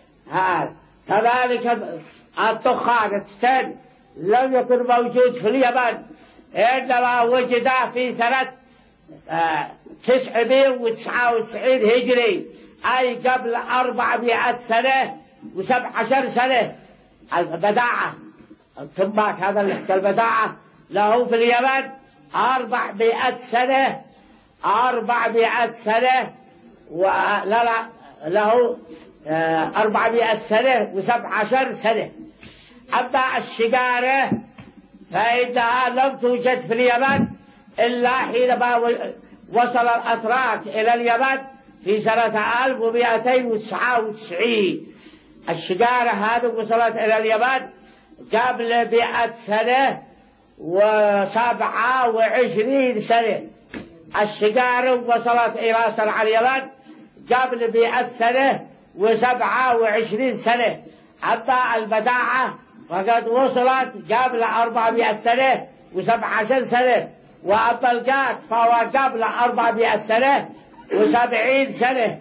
كذلك الدخان التن لم يكن موجود في اليمن، إنما وجد في سنة تسعمائة وتسعة وتسعين هجري، أي قبل أربعمائة سنة وسبع عشر سنة. البداعة التنباك هذا اللي يحكي البداعة له في اليمن أربعمائة سنة، أربعمائة سنة ولا لا له أربعمائة سنة وسبع عشر سنة. أما الشجارة فإنها لم توجد في اليمن إلا حينما وصل الأتراك إلى اليمن في سنة ألف ومئتين وتسعة وتسعين. الشجارة هذه وصلت إلى اليمن قبل مئة سنة وسبعة وعشرين سنة. الشجارة وصلت إلى صنعاء اليمن قبل مئة سنة وسبعة وعشرين سنة. أما البداعة فقد وصلت قبل أربعمائة سنة وسبع عشر سنة، وأما القات فهو قبل أربعمائة سنة وسبعين سنة.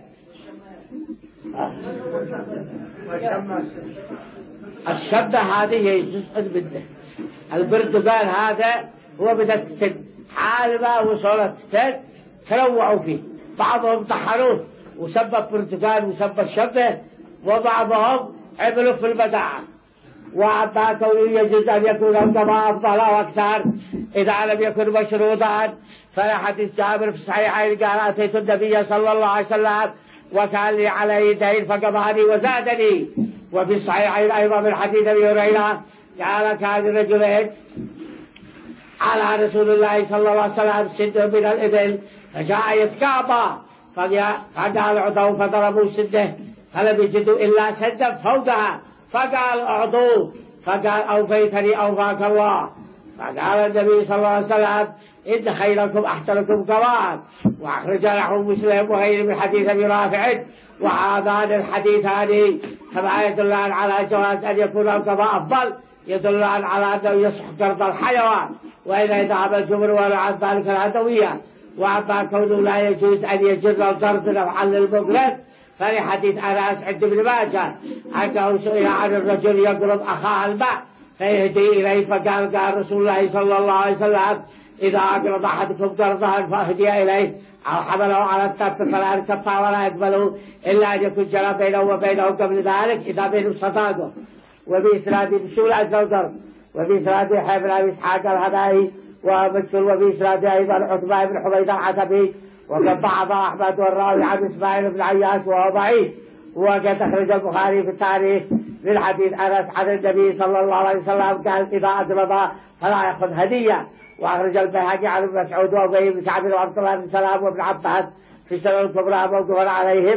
الشبة هذه هي جزء منه. البرتقال هذا هو بدأ تستد حالما وصلت تستد تنوعوا فيه، بعضهم طحنوه وسبب برتقال وسبب شبة، وبعضهم عملوا في البداعة. وعما كونه يجوز أن يكون القضاء أفضل وأكثر إذا لم يكن مشروطا، فلحديث جابر في الصحيحين قال أتيت النبي صلى الله عليه وسلم وكان لي عليه دين فقضاني وزادني. وفي الصحيحين أيضا من حديث أبي هريرة قال كان رجلين على رسول الله صلى الله عليه وسلم سد من الإبل فجاء يتكعبا فقال اعطوا فضربوا سده فلم يجدوا إلا سدا فوقها فقال اعطوه فقال أوفيتني أوفاك الله. فقال النبي صلى الله عليه وسلم إن خيركم أحسنكم كواب. وأخرج له مسلم وغيره من حديث أبي رافع. وهذان الحديثان كما يدلان على جواز أن يكون القضاء أفضل، يدلان على أنه يصح قرض الحيوان وإذا ذهب الجمهور عن ذلك العدوية. وأما كونه لا يجوز أن يجر القرض نفعا للمقرض فلحديث أنس عند ابن ماجه أنه سئل عن الرجل يقرض أخاه الماء فيهدي إليه فقال قال رسول الله صلى الله عليه وسلم إذا أقرض أحدكم قرضا فأهدي إليه أو حمله على التف فلا يكفى ولا يقبله إلا أن يكون جرى بينه وبينه قبل ذلك إذا بينه صداقه. وبإسناد بشول القرض وبإسناد حبر أبي إسحاق الهدائي ومسكر وبإسناد أيضا عتبة بن حميد العتبي. وقد ضعف أحمد والراوي عن إسماعيل بن عياش وهو ضعيف. وقد أخرج البخاري في التاريخ من حديث أنس عن النبي صلى الله عليه وسلم قال إذا أقرض فلا يأخذ هدية. وأخرج البيهقي عن ابن مسعود وأبي بن كعب وعبد الله بن سلام وابن عباس في السنة الكبرى موقوفا عليهم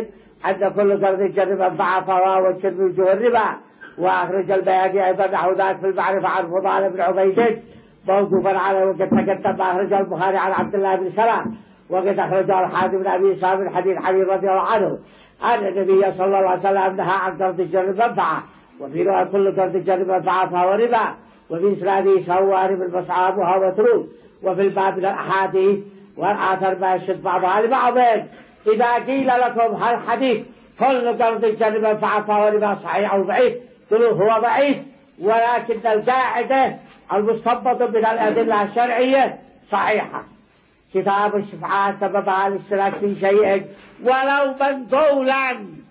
أن كل قرض جر منفعة فهو والشرب وجوه الربا. وأخرج البيهقي أيضا نحو ذلك في المعرفة عن فضال بن عبيد موقوفا عليه وقد تقدم. أخرج البخاري عن عبد الله بن سلام وقد أخرجه الحاكم بن أبي إسحاق من حديث علي رضي الله عنه أن النبي صلى الله عليه وسلم نهى عن قرض جر منفعة، وفي رواية كل قرض جر منفعة فهو ربا. وفي إسناده سوار بن مصعب وهو متروك. وفي الباب من الأحاديث والآثار ما يشد بعضها لبعض. إذا قيل لكم هالحديث كل قرض جر منفعة فهو ربا صحيح أو ضعيف قلوا هو ضعيف، ولكن القاعدة المستنبط من الأدلة الشرعية صحيحة. كتاب الشفعاء سببها الاشتراك في شيء ولو منقولا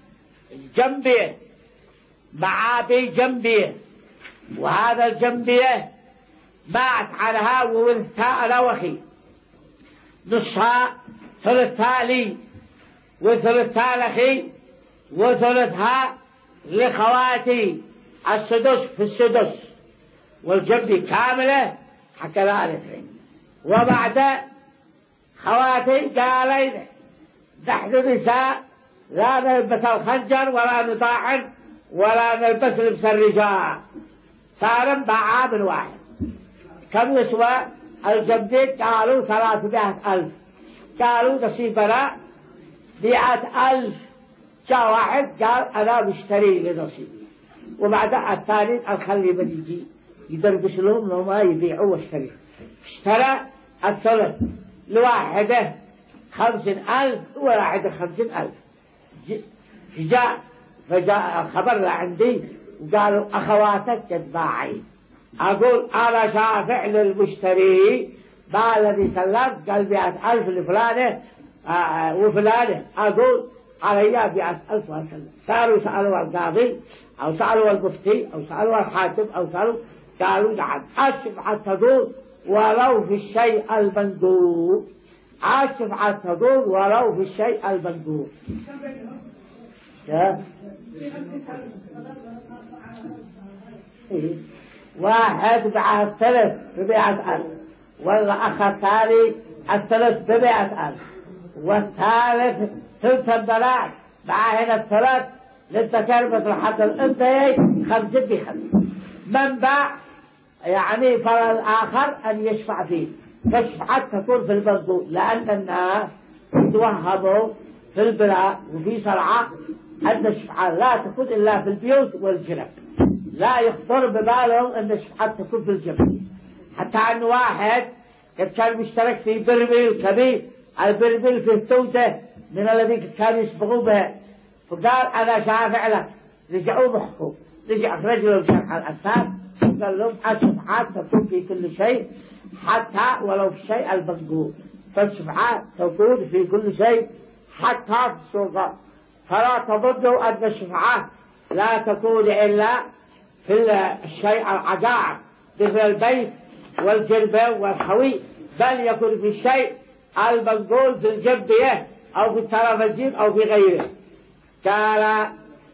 جنبه مع بجنبه، وهذا الجنبيه مات عنها وورثها أنا وأخي نصها ثلثها لي وثلثها لأخي وثلثها لخواتي السدس في السدس، والجنب كاملة كذلك. وبعد خواتي قالين نحن نساء لا نلبس الخنجر ولا نطاعن ولا نلبس لبس الرجال، صار باعا من واحد. كم يسوى الجنبين؟ قالوا ثلاثمائة ألف. قالوا نصيبنا مئة ألف. جاء واحد قال أنا مشتري لنصيبي، وبعد الثاني الخلي من يجي يدربش لهم لو ما يبيعوا واشتري. اشترى الثلث لواحدة خمسين ألف وواحدة خمسين ألف. جاء فجاء الخبر لعندي وقالوا أخواتك تتباعين. أقول أنا شافع للمشتري ما الذي سلمت؟ قال مئة ألف لفلانة آه وفلانة. أقول علي مئة ألف وسلم. صاروا سألوا القاضي أو سألوا المفتي أو سألوا الحاكم أو سألوا، قالوا نعم الشفعة تدور ولو في الشيء المندوب. الشفعة تدور ولو في الشيء المندوب. واحد مع الثلث بمئة ألف، والأخ الثاني الثلث بمئة ألف، والثالث ثلث البنات مع هنا الثلث للذكر مثل حظ الأنثيين خمسة بخمسة. من باع يعني فالآخر أن يشفع فيه، فالشفعة تكون في المنظور، لأن الناس يتوهموا في البناء وفي صنعاء أن الشفعة لا تكون إلا في البيوت والجنب، لا يخطر ببالهم أن الشفعة تكون في الجنب. حتى أن واحد كان مشترك في برميل كبير، البرميل فيه توته من الذي كانوا يسبقوا بها، فقال أنا شافع لك. رجعوا محكوم، رجع رجل الجرح الأساس وقال لهم الشفعات تكون في كل شيء حتى ولو في الشيء المنقول، فالشفعات تكون في كل شيء حتى في السلطة. فلا تظنوا أن الشفعات لا تكون إلا في الشيء العجائب مثل البيت والجربة والخوي، بل يكون في الشيء المنقول في الجنبية أو في التلفزيون أو في غيره. قال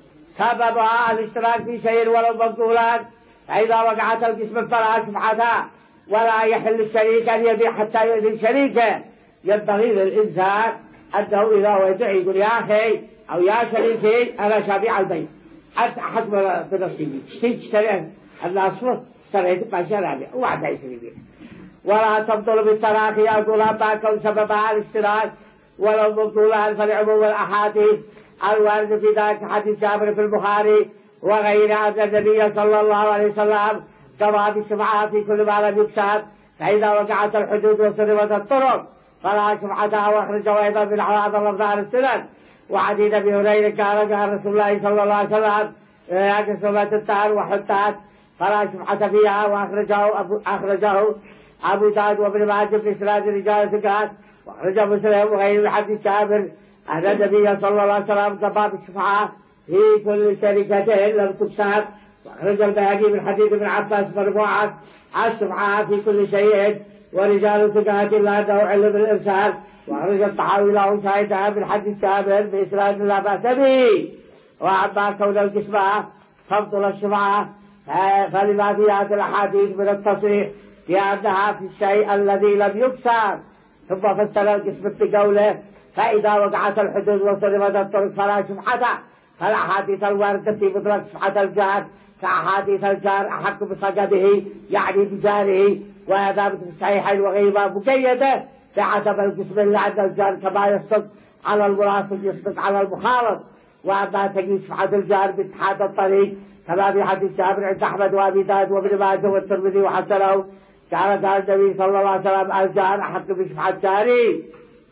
سببها الاشتراك في شيء ولو منقولان، فإذا وقعت القسمة فلا شفعتها ولا يحل الشريك أن يبيع حتى يؤذن شريكه. ينبغي للإنسان أنه إذا وجع يقول يا أخي أو يا شريكي أنا شابيع البيت، أنت حسب بنصيبي تشتري تشتري الناصفة اشتريت ما شرابي وواحد يشتري بيه. ولا تبطل بالتراخي يقول أما كون سببها الاشتراك ولو منقولان فالعموم الأحاديث الوارد في ذلك حديث جابر في البخاري وغيره أن النبي صلى الله عليه وسلم قضى بالشفعة في كل ما لم يكسب، فإذا وقعت الحدود وصرفت الطرق فلا شفعتها. واخرجه أيضا من هذا اللفظ عن السنن. وحديث أبي هريرة قال قال رسول الله صلى الله عليه وسلم يا كسبت التهر وحتات فلا شفعة فيها. وأخرجه أبو, أخرجه أبو داود وابن ماجه في إسناد رجال ثقات. وأخرجه مسلم وغيره من حديث جابر أن النبي صلى الله عليه وسلم قضى بالشفعة في كل شركته لم تكسب. وأخرج البيهقي من حديث ابن عباس مرفوعا الشفعة في كل شيء ورجال ثقات لا أنه علم الإرسال. وأخرج الطحاوي له شاهدها من حديث جابر بإسناد لا بأس به. وأما كون القسمة تبطل الشفعة فلما في هذه الأحاديث من التصريح في أنها في الشيء الذي لم يكسر ثم فسر القسم بقوله فإذا وقعت الحدود وصرفت الطرق فلا شفعة. فالأحاديث الواردة في مطلق شفعة الجار كأحاديث الجار أحق بصقبه يعني بجاره، وهذا في الصحيحين وغيرها مقيدة بعدم القسم إلا عند الجار كما يصدق على الملاصق يصدق على المخالط، وأما تجد شفعة الجار باتحاد الطريق كما في حديث جابر عند أحمد وأبي داود وابن ماجه والترمذي وحسنه. قال قال النبي صلى الله عليه وسلم الجار أحق بشفعة جاري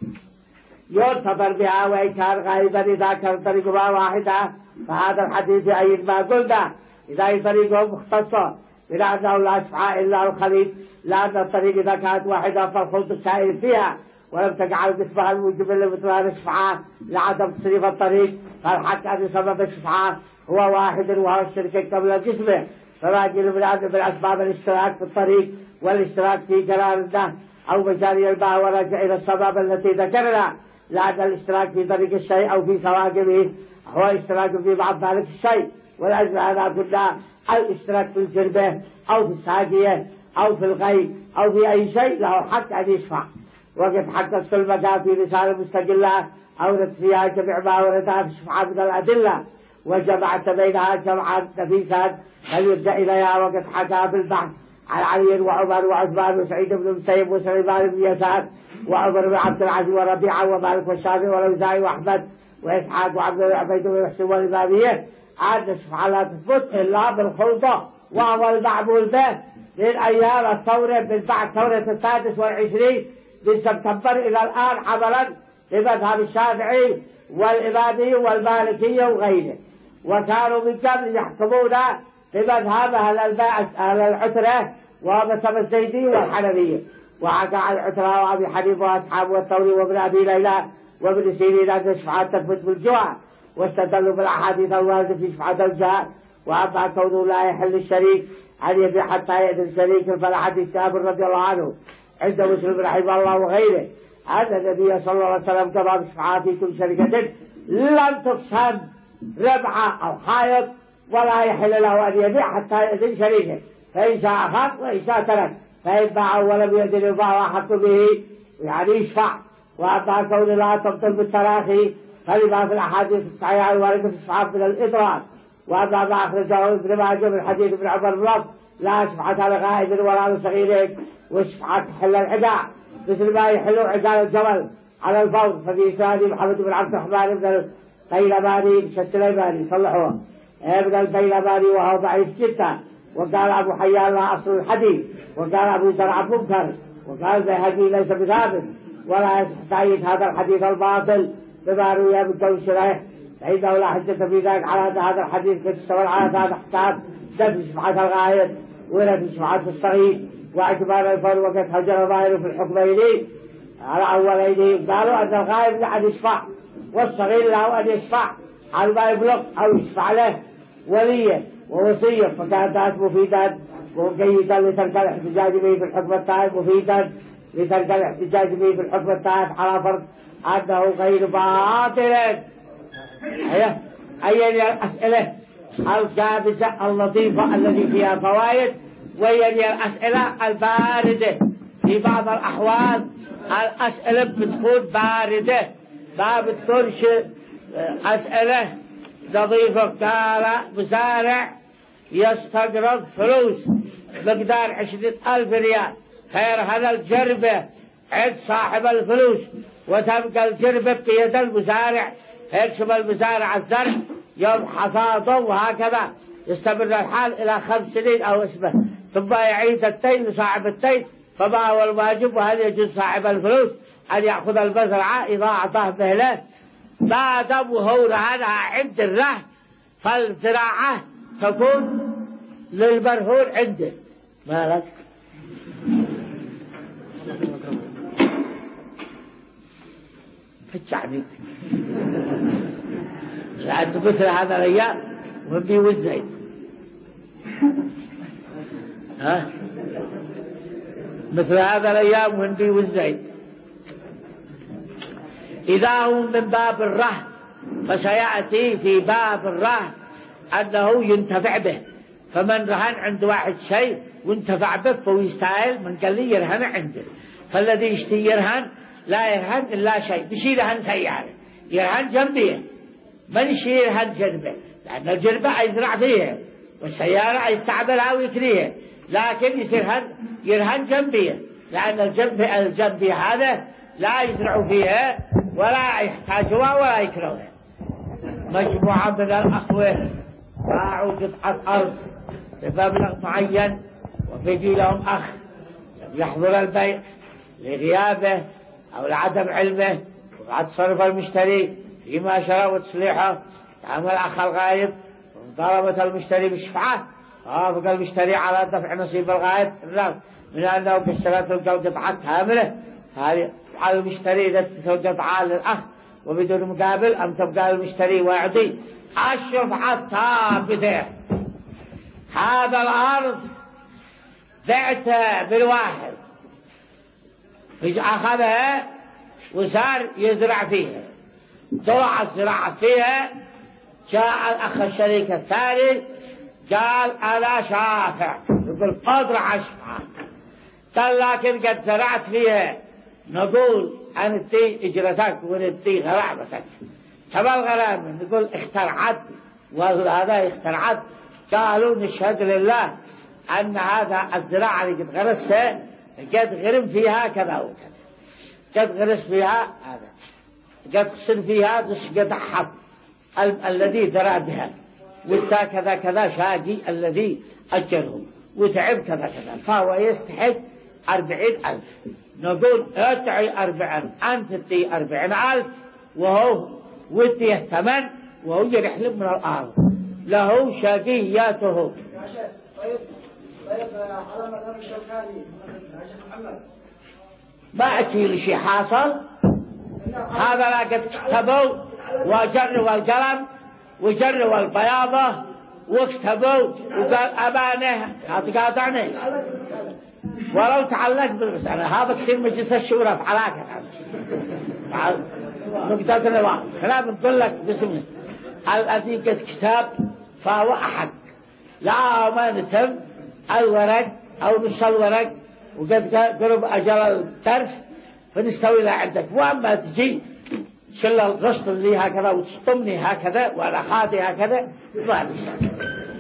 يعتبر بها وإن كان غائبا إذا كان طريقها واحدة. فهذا الحديث يؤيد ما قلنا إذا طريقه مختصة من أنه لا شفعاء إلا الخليل، لأن الطريق إذا كانت واحدة فالخلط السائر فيها ولم تجعل قسمها الموجب لمثلها الشفعاء لعدم تصريف الطريق، فالحق أن سبب الشفعاء هو واحد وهو الشرك قبل قسمه. فراجل من أن من أسباب الاشتراك في الطريق والاشتراك في قرار النهي أو مجاري الباء ورجع إلى السبب التي ذكرنا، لأن الاشتراك في طريق الشيء أو في سواقبه هو اشتراك في بعض ذلك الشيء. ولأجل هذا قلنا الاشتراك في الجربة أو في الساقية أو في الغي أو في أي شيء له حق أن يشفع. وقد حققت المقام في رسالة مستقلة أورد فيها جميع ما وردها في الشفعة من الأدلة وجمعت بينها جمعا نفيسا فليرجع إليها. وقد حكى في البحث عن علي وعمر وعثمان وسعيد بن المسيب وسليمان بن يسار وعمر بن عبد العزيز وربيعة ومالك والشافعي والأوزاعي وأحمد وإسحاق وعبد العبيد والحسن والإمامية أن الشفعة لا تثبت إلا بالخلطة، وهو المعمول به من أيام الثورة من بعد ثورة السادس والعشرين من سبتمبر إلى الآن عملا بمذهب الشافعي والإمامي والمالكية وغيره. وكانوا من قبل يحكمون بمذهب أهل أهل العترة ومذهب الزيدي والحنفية. وحكى عن العترة وأبي حنيفة وأصحابه والثوري وابن أبي ليلى وابن سيرين أن الشفعة تثبت بالجوع، واستدلوا بالأحاديث الواردة في شفعة الجار. وأما كونه لا يحل الشريك أن يبيع حتى يأذن شريكه فالحديث جابر رضي الله عنه عند مسلم رحمه الله وغيره أن النبي صلى الله عليه وسلم كما بشفعة في كل شركة لم تقسم ربعة أو حائط ولا يحل له أن يبيع حتى يأذن شريكه، فإن شاء أخذ وإن شاء ترك، فإن باع ولم يأذن فهو أحق به يعني يشفع. وأما كونه لا تبطل بالتراخي فلما في الأحاديث الصحيحة الواردة في الشفعة من الإدراك. وأما ما أخرجه ابن ماجه من حديث ابن عمر بلفظ لا شفعة لغائب ولا لصغير وشفعة تحل العداء مثل ما يحل عداء الجمل على الفور. ففي إسناد محمد بن عبد الرحمن بن البيلماني السليماني صلحوه ابن البيلماني وهو ضعيف جدا. وقال أبو حيان لا أصل الحديث، وقال أبو زرع منكر، وقال البيهقي ليس بثابت ولا يصح تأييد هذا الحديث الباطل بما روي من كون شريح، فإنه لا حجة في ذلك على أن هذا الحديث قد اشتمل على هذا الحكام في شفعة الغائب ولا في شفعة الصغير واعتبار الفرق. وقد هجر ظاهر في الحكمين على أولين قالوا أن الغائب له أن يشفع والصغير له أن يشفع على ما يبلغ أو يشفع له وليه ووصية، فكانت مفيدا وجيدا لترك الاحتجاج به في الحكم التائب، مفيدا لترك الاحتجاج به في الحكم التائب على فرض أنه غير باطل. أي الأسئلة الجابزة اللطيفة التي فيها فوائد، وهي الأسئلة الباردة. في بعض الأحوال الأسئلة بتكون باردة ما بتكونش أسئلة نظيفة. قال مزارع يستقرض فلوس مقدار عشرين ألف ريال فيرهن الجربة عند صاحب الفلوس وتبقى الجربة بيد المزارع، يكشف المزارع الزرع يوم حصاده وهكذا يستمر الحال إلى خمس سنين أو اسمه، ثم يعيد التين لصاحب التين. فما هو الواجب؟ وهل يجوز صاحب الفلوس أن يأخذ المزرعة إذا أعطاه مهلة ما دام هو رهنها عند الرهن؟ فالزراعة تكون للمرهون عنده. مالك فتشعني لأنه مثل هذا الأيام وهم بيوزعين ها مثل هذا الأيام وهم بيوزعين. إذا هو من باب الرهن فسيأتي في باب الرهن أنه ينتفع به، فمن رهن عند واحد شيء وانتفع به فهو يستاهل من قال لي يرهن عنده. فالذي يشتري يرهن لا يرهن إلا شيء، بشي يرهن سيارة يرهن جنبيه، من يشتري يرهن جنبه، لأن الجنبة يزرع فيها والسيارة يستعملها ويكريها، لكن يرهن يرهن جنبيه، لأن الجنب الجنبي هذا لا يزرع فيها ولا يحتاجها ولا يكرهها. مجموعة من الأخوة باعوا قطعة أرض بمبلغ معين، وبيجي لهم أخ يحضر البيع لغيابه أو لعدم علمه، وبعد صرف المشتري فيما شرى وتصليحه تعمل أخ الغايب وضربت المشتري بشفعة، وافق المشتري على دفع نصيب الغايب من أنه اشترت القطعة كاملة، هذه على المشتري إذا القطعة للأخ وبدون مقابل أم تبقى المشتري ويعطي الشفعة الثابتة. هذا الأرض بعته بالواحد أخذها وصار يزرع فيها، طلع الزراعة فيها، جاء الأخ الشريك الثاني قال أنا شافع، يقول قدر عشفة، قال لكن قد زرعت فيها، نقول أن تي إجرتك ونتي غرامتك، كما الغرامة نقول اخترعت وهذا اخترعت، قالوا نشهد لله أن هذا الزراعة اللي قد غرسها قد غرم فيها كذا وكذا، قد غرس فيها هذا، قد خسر فيها بس قد حط ال الذي ذرى بها، وتا كذا كذا شاقي الذي أجره وتعب كذا كذا، فهو يستحق أربعين ألف. نقول اتعي أربعين، أنت تي أربعين ألف وهو وديه الثمن وهو يحلب من الأرض، له شقياته. طيب طيب على مدار الشوكاني محمد ما أتي لشي حاصل، هذا لا قد كتبوا وجروا القلم وجروا البياضة واكتبوا وقال أبانه قاطعني ولو تعلق بالمسألة هذا تصير مجلس الشورى في علاقة نقدر نواقف. احنا بنقول لك باسمه الذي قد كتاب فهو أحد، لا ما نتم الورق أو نص الورق وقد قرب أجل الدرس فنستوي لا عندك، وأما تجي شل الغصب لي هكذا وتسطمني هكذا وأنا خاطي هكذا ما نستوي.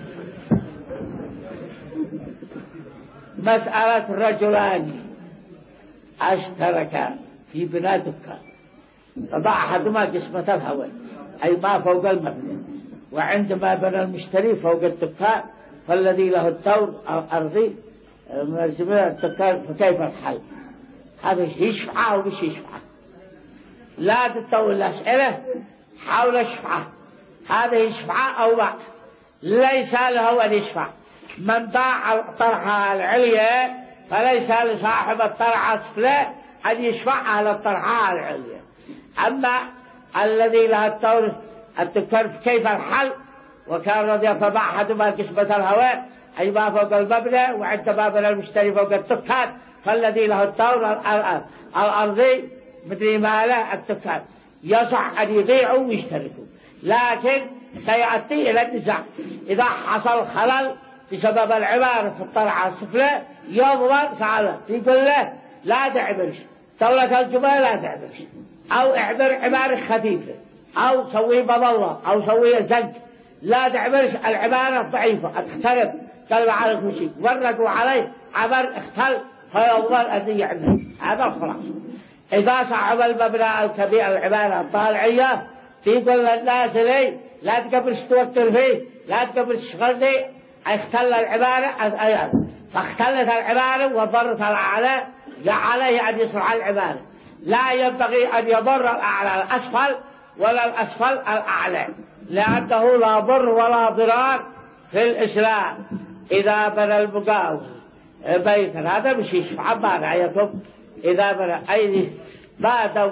مسألة رجلان اشتركا في بناء دكان، طبعا أحدهما قسمة الهواء أي ما فوق المبنى، وعندما بنى المشتري فوق الدكان فالذي له الدور الأرضي مرسمين الدكان، فكيف الحل؟ هذا يشفعه ومش يشفعه، لا تطول الأسئلة حول الشفعة، هذا يشفعه أو باع، ليس له أن يشفع. من باع الطرحة العليا فليس لصاحب الطرحة السفلى أن يشفع على الطرحة العليا. أما الذي له الدور الدكان كيف الحل؟ وكان رضي الله عنه أحدهما قسمة الهواء أي ما فوق المبنى، وعند باب المشتري فوق الدكان، فالذي له الدور الأرضي مثل ما له الدكان يصح أن يبيعوا ويشتركوا، لكن سيأتي إلى النزاع إذا حصل خلل بسبب العبارة في الطرحة السفلى يضمن سعله، يقول له لا تعبرش دولة الجمال لا تعبرش، أو اعبر عبارة خفيفة، أو سوي بضلة، أو سوي زنك، لا تعبرش العبارة ضعيفة تختلف قلب على المشي ورقوا عليه عبر اختل فيضمن أن يعمل. هذا الخلاص. إذا صعب المبنى الكبير العبارة الطالعية تقول للناس لي لا تقبلش توتر فيه، لا تقبلش تشغلني، اختل العبارة فاختلت العبارة وضرت الأعلى، لا عليه أن يصلح العبارة، لا ينبغي أن يضر الأعلى الأسفل ولا الأسفل الأعلى، لأنه لا ضر ولا ضرار في الإسلام. إذا بنى المقاول بيتا هذا مش يشفع بعد عيكم، إذا بنى أي بعد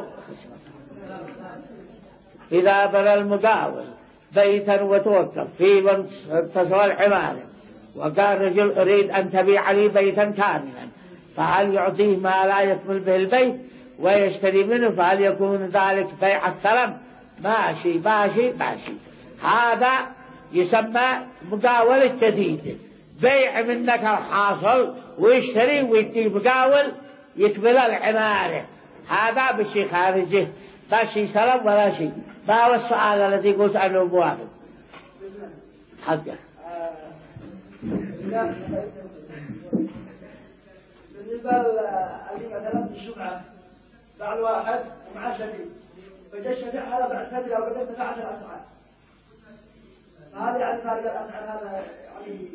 إذا بنى المقاول بيتا وتوقف في منتصف العمارة وقال رجل أريد أن تبيع لي بيتا كاملا، فهل يعطيه ما لا يكمل به البيت ويشتري منه؟ فهل يكون ذلك بيع السلم؟ ماشي ماشي ماشي. هذا يسمى مقاولة جديدة، بيع منك الحاصل ويشتري ويدي مقاول يكمل العمارة. هذا بشي خارجي لا شيء سلام ولا شيء. ما هو السؤال الذي قلت عنه موافق حقه؟ بالنسبة اللي مثلا في الشفعة بعد واحد ومعاه شفيع فجاء الشفيع هذا بعد فترة وبدأ يدفع عشر أسعار، فهذا يعني فارق الأسعار هذا عليه.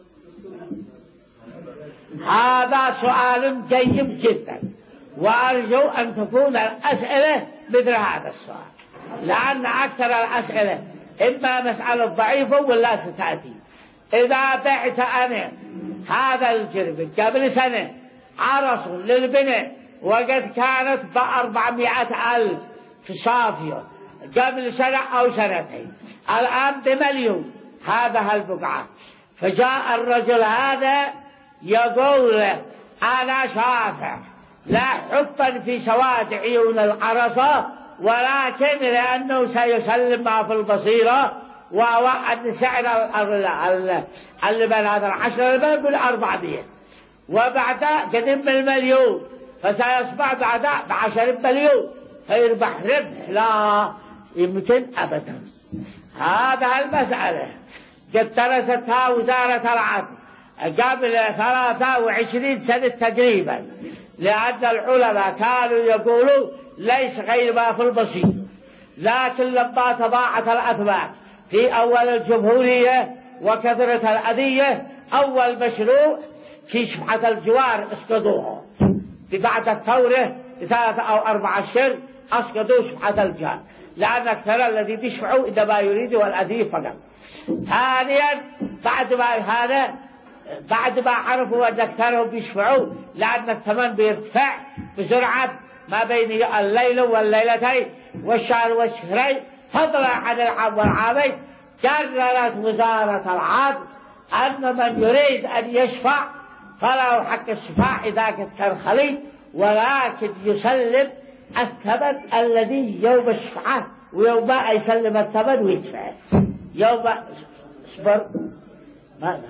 هذا سؤال جيد جدا، وأرجو أن تكون الأسئلة مثل هذا السؤال، لأن أكثر الأسئلة إما مسألة ضعيفة ولا ستأتي. إذا بعت أنا هذا الجرب قبل سنة عرص للبناء وقد كانت بأربعمائة ألف في صافية قبل سنة أو سنتين، الآن بمليون هذا هالبقعة، فجاء الرجل هذا يقول أنا شافع لا حبا في سواد عيون العرصة، ولكن لأنه سيسلم ما في البصيرة، وهو أن سعر اللبن هذا العشر اللبن بالأربعمائة، وبعد قدم المليون فسيصبح بعد بعشر مليون، فيربح ربح لا يمكن أبدا. هذا المسألة قد درستها وزارة العدل قبل ثلاثة وعشرين سنة تقريبا، لأن العلماء كانوا يقولوا ليس غير ما في البصير، لكن لما تضاعت الأثمان في أول الجمهورية وكثرة الأذية، أول مشروع في شفعة الجوار اسقطوها، بعد الثورة بثلاثة أو أربعة أشهر اسقطوا شفعة الجوار، لأن أكثر الذي بيشفعوا إنما يريدوا الأذية فقط. ثانيا بعد ما هذا بعد ما عرفوا أن أكثرهم بيشفعوا لأن الثمن بيرتفع بسرعة ما بين الليلة والليلتين والشهر والشهرين فضلا عن العام والعامين، قررت وزارة العدل أن من يريد أن يشفع فله حق الشفاع إذا كان خليط، ولكن يسلم الثمن الذي يوم الشفعة ويوم ما يسلم الثمن ويدفع يوم اصبر ماذا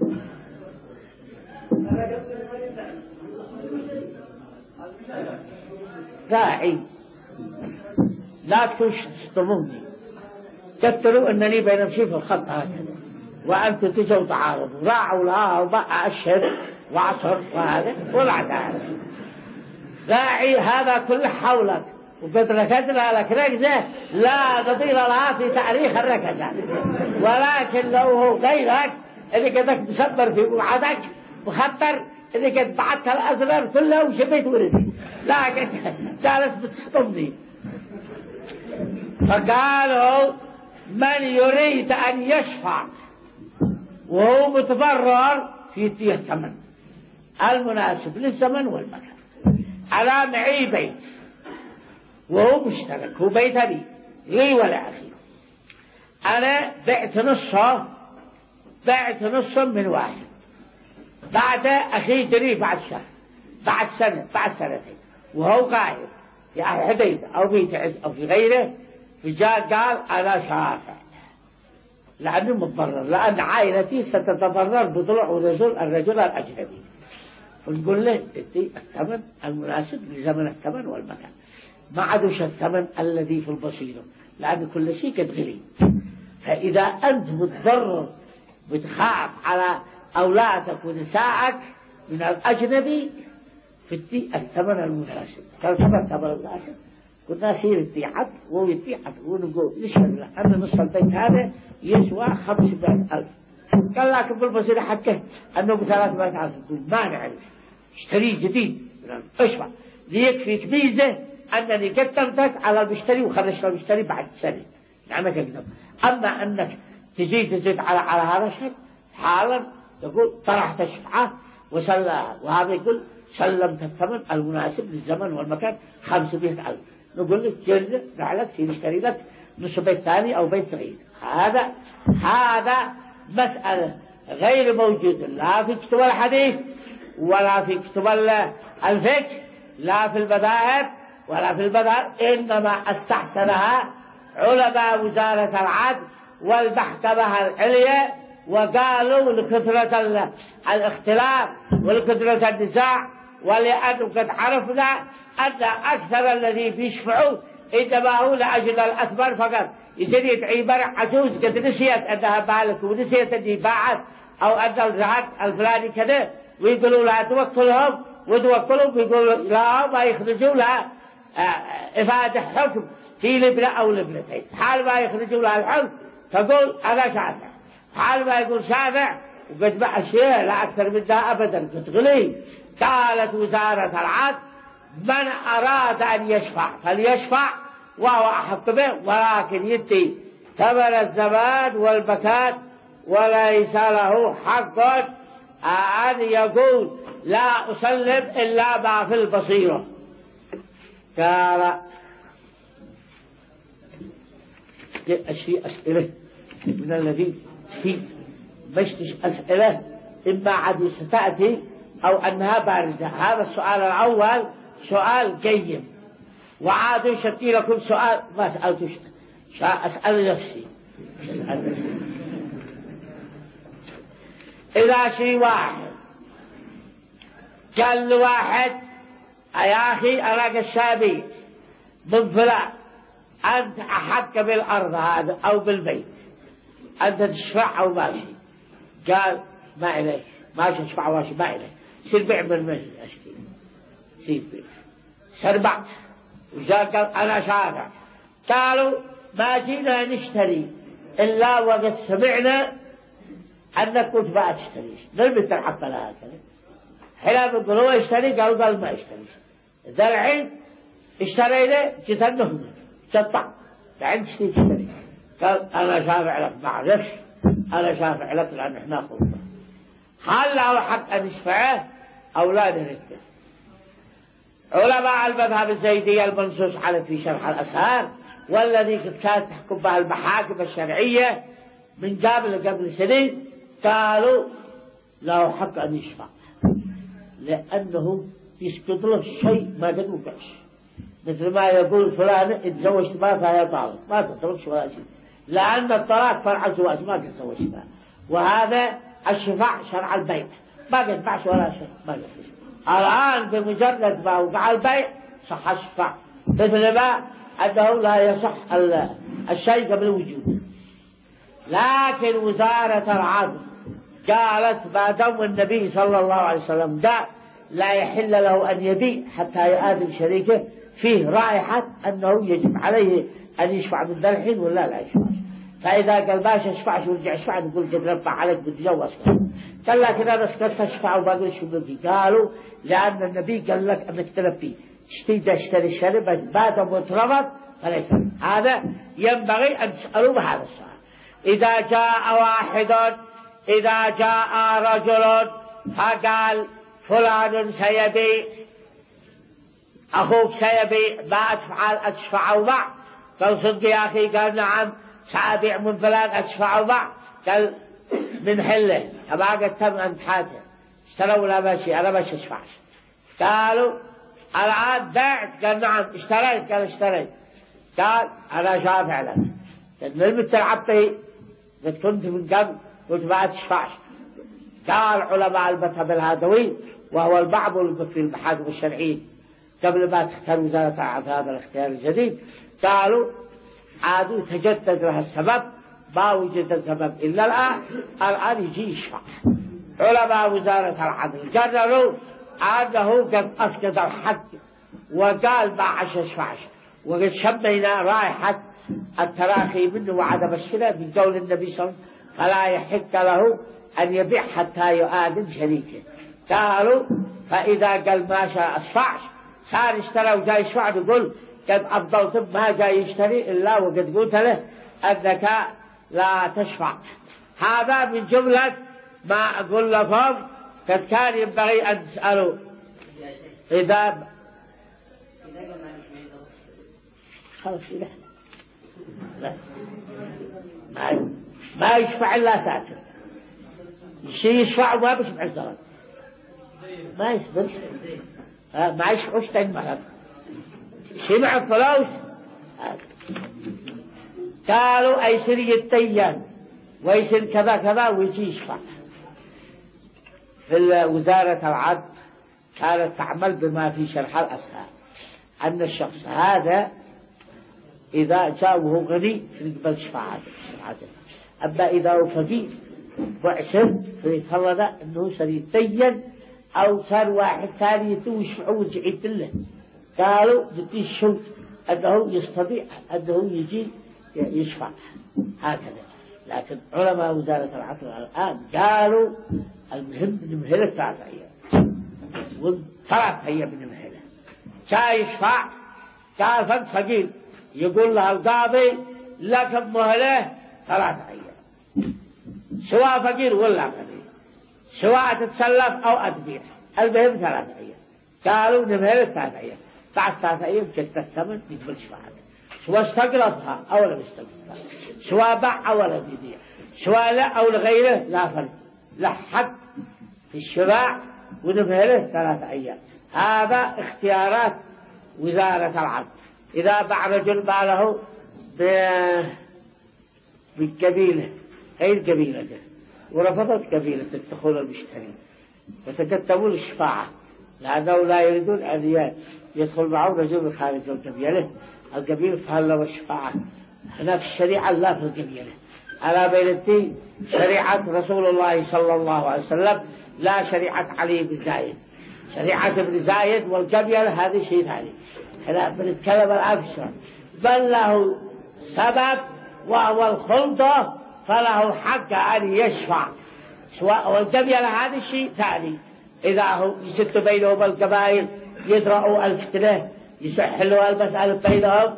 داعي لا تكون تشتموني تكتروا أنني بنمشي في الخط هكذا وأنتم تجوا تعارضوا راعوا لها وبقى أشهر وعصر وهذا ولا داعي داعي هذا كل حولك وقد ركزنا لك ركزة لا نظير لها في تاريخ الركزة، ولكن لو هو غيرك اللي قدك مسبر في قعدك وخطر اللي قد بعدت الأزرار كله وشبيت ورزي لكن جالس بتسطمني. فقالوا من يريد أن يشفع وهو متضرر في يديه الثمن المناسب للزمن والمكان. على معي بيت وهو مشترك، هو بيت أبي لي ولا أخي، أنا بعت نصه بعت نصه من واحد، بعد أخي جري بعد شهر بعد سنة بعد سنتين وهو قاعد في حديدة أو في تعز أو في غيره، فجاء قال أنا شافع لأنه متضرر، لأن عائلتي ستتضرر بضلع ونزول الرجل الأجنبي، فنقول له ادي الثمن المناسب لزمن الثمن والمكان، ما عادوش الثمن الذي في البصيرة، لأن كل شيء قد غلي. فإذا أنت متضرر بتخاف على أولادك ونسائك من الأجنبي فدي الثمن المناسب. كالثمن الثمن المناسب كنا سير يدي عد وهو يدي عد ونقول نشهد له أن نصف البيت هذا يسوى خمسمائة ألف، قال لك بالبصيرة حقه أنه بثلاثمائة ألف، ما نعرف اشتري جديد اشفع ليكفيك ميزة أنني قدمتك على المشتري وخرجت المشتري بعد سنة نعمك أقدم. أما أنك تزيد تزيد على على هذا الشيء حالا تقول طرحت الشفعة وسلها، وهذا يقول سلمت الثمن المناسب للزمن والمكان خمسمائة ألف، نقول لك جرد رعلك سير اشتري لك نصف بيت ثاني أو بيت صغير. هذا هذا مسألة غير موجودة لا في كتب الحديث ولا في كتب الفقه لا في المذاهب ولا في المذهب، إنما استحسنها علماء وزارة العدل والمحكمة العليا، وقالوا لكثرة الاختلاف ولكثرة النزاع ولأنه قد عرفنا أن أكثر الذي بيشفعوا إنما هو لأجل الأكبر فقط. يصير يدعي مرأة عجوز قد نسيت أنها بالك ونسيت أنها باعت أو أن الرهان الفلاني كذا، ويقولوا لها توكلهم وتوكلهم، ويقولوا لا ما يخرجوا لها إفادة حكم في لبنة أو لبنتين. حال ما يخرجوا لها الحكم تقول أنا شافع، حال ما يقول شافع وقد مع الشيء لا أكثر من ذا أبدا تتغلي. قالت وزارة العدل من أراد أن يشفع فليشفع وهو أحق به، ولكن يدي ثمن الزمان والمكان وليس له حق أن يقول لا أسلم إلا ما في البصيرة. قال أشياء أسئلة من الذي في مش أسئلة إما عاد ستأتي أو أنها باردة. هذا السؤال الأول سؤال جيد، وعاد شتي لكم سؤال ما سألتش، أسأل نفسي أسأل نفسي. إذا شيء واحد قال لواحد يا أخي أنا الشابي من فلان أنت أحق بالأرض هذا أو بالبيت، أنت تشفع أو ماشي، قال ما إليك ماشي تشفع ماشي ما إليك، سير بيع من المسجد أشتري، سير بيع سربعت وجاء قال أنا شافع. قالوا ما جينا نشتري إلا وقد سمعنا أنك كنت ما تشتريش، نرمي تلعب لها هكذا. حين بيقولوا اشتري قالوا قال ما اشتريش. ذا الحين اشترينا جيت النهمة شطع بعد تشتري، قال أنا شافع لك ما عرفش، أنا شافع لك لأن إحنا خلطة. هل له حق أن يشفعه أو لا نرده؟ علماء المذهب الزيدي المنصوص على في شرح الأسهار والذي كانت تحكم بها المحاكم الشرعية من قبل قبل سنين قالوا له حق أن يشفع، لأنه يسقط له شيء ما قد وقعش. مثل ما يقول فلان اتزوجت ما فهي طالق، ما تتركش ولا شيء، لأن الطلاق فرع الزواج ما قد تزوجت ما. وهذا الشفاع شرع البيع ما قد باعش ولا شيء ما قد. الآن بمجرد ما وقع البيع صح الشفاع، مثل ما أنه لا يصح الشيء قبل وجوده. لكن وزارة العدل قالت ما دام النبي صلى الله عليه وسلم قال لا يحل له أن يبيع حتى يؤذن شريكه، فيه رائحة أنه يجب عليه أن يشفع من ذا الحين ولا لا يشفع. فإذا قال باش يشفعش ورجع يشفع نقول قد رفع عليك بتجوز، قال لكن أنا سكت أشفع وما أقول شو بدي. قالوا لأن النبي قال لك أنك تلبي تشتري اشتري الشرب بعد متربط فليس. هذا ينبغي أن تسألوا بهذا السؤال. إذا جاء واحد إذا جاء رجل فقال فلان سيبيع أخوك سيبيع ما أتفعل أتشفع وبع، قال صدق يا أخي، قال نعم سأبيع من فلان أتشفع وبع، قال من حله أبا قد تم أنت حاجة اشتروا لا ماشي أنا ماشي أشفعش. قالوا الآن بعت، قال نعم اشتريت، قال اشتريت، قال أنا شافع لك، قال من متلعبتي قد كنت من قبل قلت ما تشفعش. قال علماء المذهب الهادوي وهو البعض في المحاكم الشرعية قبل ما تختار وزارة هذا الاختيار الجديد قالوا عادوا تجدد لها السبب، ما وجد السبب إلا الآن، الآن يجي يشفع. علماء وزارة العدل قرروا أنه قد أسقط الحد وقال ما عش يشفعش، وقد شمينا رائحة التراخي منه وعدم الشراء من قول النبي صلى الله عليه وسلم فلا يحق له أن يبيع حتى يؤذن شريكه. قالوا فإذا قال ما شاء أشفعش صار اشترى وجاي يشفع، يقول قد أفضلت ما جاي يشتري إلا وقد قلت له أنك لا تشفع. هذا من جملة ما أقول لكم قد كان ينبغي أن تسألوا. إذا خلاص لا لا ما, ما يشفع إلا ساتر، شيء يشفع وما بيشفع الزرق ما يسبرش ما يشفعوش تاني معك شيء مع فلوس. قالوا أيسر يتيان ويسر كذا كذا ويجي يشفع. في وزارة العدل كانت تعمل بما في شرح الأصحاب أن الشخص هذا إذا جاء وهو غني فنقبل شفاعته. أما إذا هو فقير معسر فيفرض أنه سيتدين أو صار واحد ثاني يتوه يشفعه ويجعيد له. قالوا بدي الشوط أنه يستطيع أنه يجي يشفع هكذا. لكن علماء وزارة العقل الآن قالوا المهم نمهله ثلاث أيام، والثلاث أيام نمهله. جاء يشفع قال فانت فقير، يقول له القاضي لك مهله ثلاث أيام، سواء فقير ولا غني، سواء تتسلف أو أتبيع، المهم ثلاث أيام. قالوا نمهله ثلاث أيام، بعد ثلاث أيام جت الثمن يقبل شفاعته، سواء استقرضها أو لم يستقرضها، سواء باع أو لم يبيع، سواء لا أو لغيره، لا فرق، لا حد في الشراء، ونمهله ثلاث أيام. هذا اختيارات وزارة العدل. إذا باع رجل ماله بالقبيلة غير قبيلته ورفضت قبيلة الدخول المشتري وتكتبوا الشفاعة، لأنه لا يريدون أن يدخل معه رجل خارج القبيلة، القبيلة فهل له الشفاعة. هنا في الشريعة لا في القبيلة، على بين الدين شريعة رسول الله صلى الله عليه وسلم، لا شريعة علي بن زايد. شريعة ابن زايد والقبيلة هذه شيء ثاني. احنا بنتكلم الآن بل له سبب وهو الخلطة فله حق أن يشفع، سواء والقبيلة هذا شيء ثاني. إذا هو يسد بينهم القبائل يدرأوا الفتنة يسحلوا المسألة بينهم.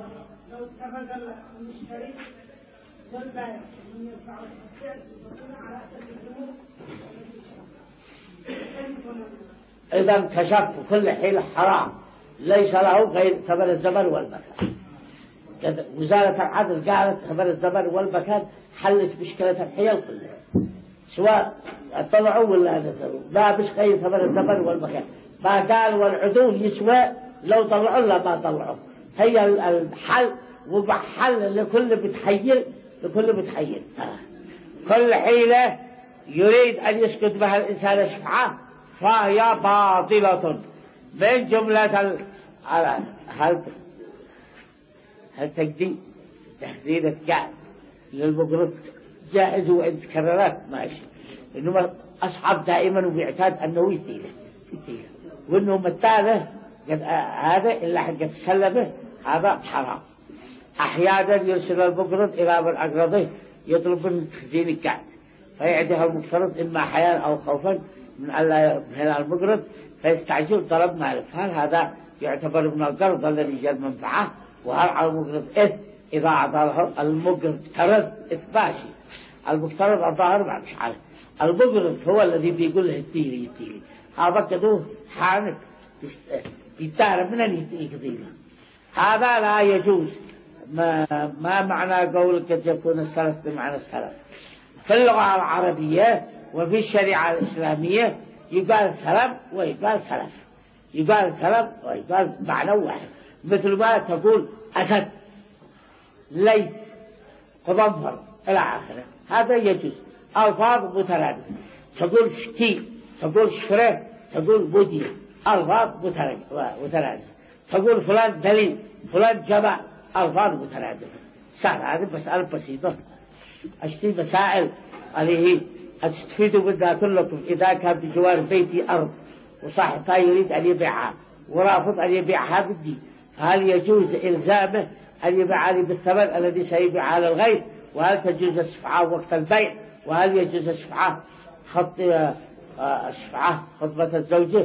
إذا انكشف كل حيل حرام ليس له غير ثمن الزمن والمكان. وزارة العدل قالت ثمن الزمن والمكان حلت مشكلة الحيل كلها، سواء طلعوا ولا نزلوا، ما مش غير ثمن الزمن والمكان. ما قال والعدول يسوى لو طلعوا لا ما طلعوا، هي الحل وبحل لكل بتحيل لكل بتحيل. كل حيلة يريد أن يسكت بها الإنسان شفعة فهي باطلة. من جملة ال هل هل تقديم تخزين الكعب للمقرض جائز وإن تكررت ماشي، إنما أصحاب دائما وبيعتاد أنه يتيله يتيله وإنه متاله هذا إلا حق تسلمه هذا حرام. أحيانا يرسل المقرض إلى من أقرضه يطلب من تخزين الكعب فيعدها المقترض إما حياء أو خوفا من ألا يمهل المقرض فيستعجل طلب ماله. فهل هذا يعتبر من القرض الذي جاء منفعة؟ وهل على المقرض إثم إذا أعطاه المقرض قرض إثباشي؟ المقترض الظاهر ما مش عارف، المقرض هو الذي بيقول له يتيلي يتيلي، هذا كدوه حانك يتعرف من أن يقضيله. هذا لا يجوز. ما, ما معنى قولك قد يكون السلف بمعنى السلف؟ في اللغة العربية وفي الشريعة الإسلامية يقال سلف ويقال سلف، يقال سلف ويقال معنى واحد. مثل ما تقول أسد ليث قضنفر إلى آخره، هذا يجوز. ألفاظ مترادفة، تقول شكي تقول شفره تقول بودي، ألفاظ مترادفة. تقول فلان دليل فلان جمع، ألفاظ مترادفة. سهل، هذه مسألة بسيطة. أشتي مسائل عليه أستفيدوا منها كلكم. إذا كان بجوار بيتي أرض وصاحبها يريد أن يبيعها ورافض أن يبيعها بدي، فهل يجوز إلزامه أن يبيعها لي بالثمن الذي سيبيعها للغير؟ وهل تجوز الشفعة وقت البيع؟ وهل يجوز الشفعة خط الشفعة خطبة الزوجة؟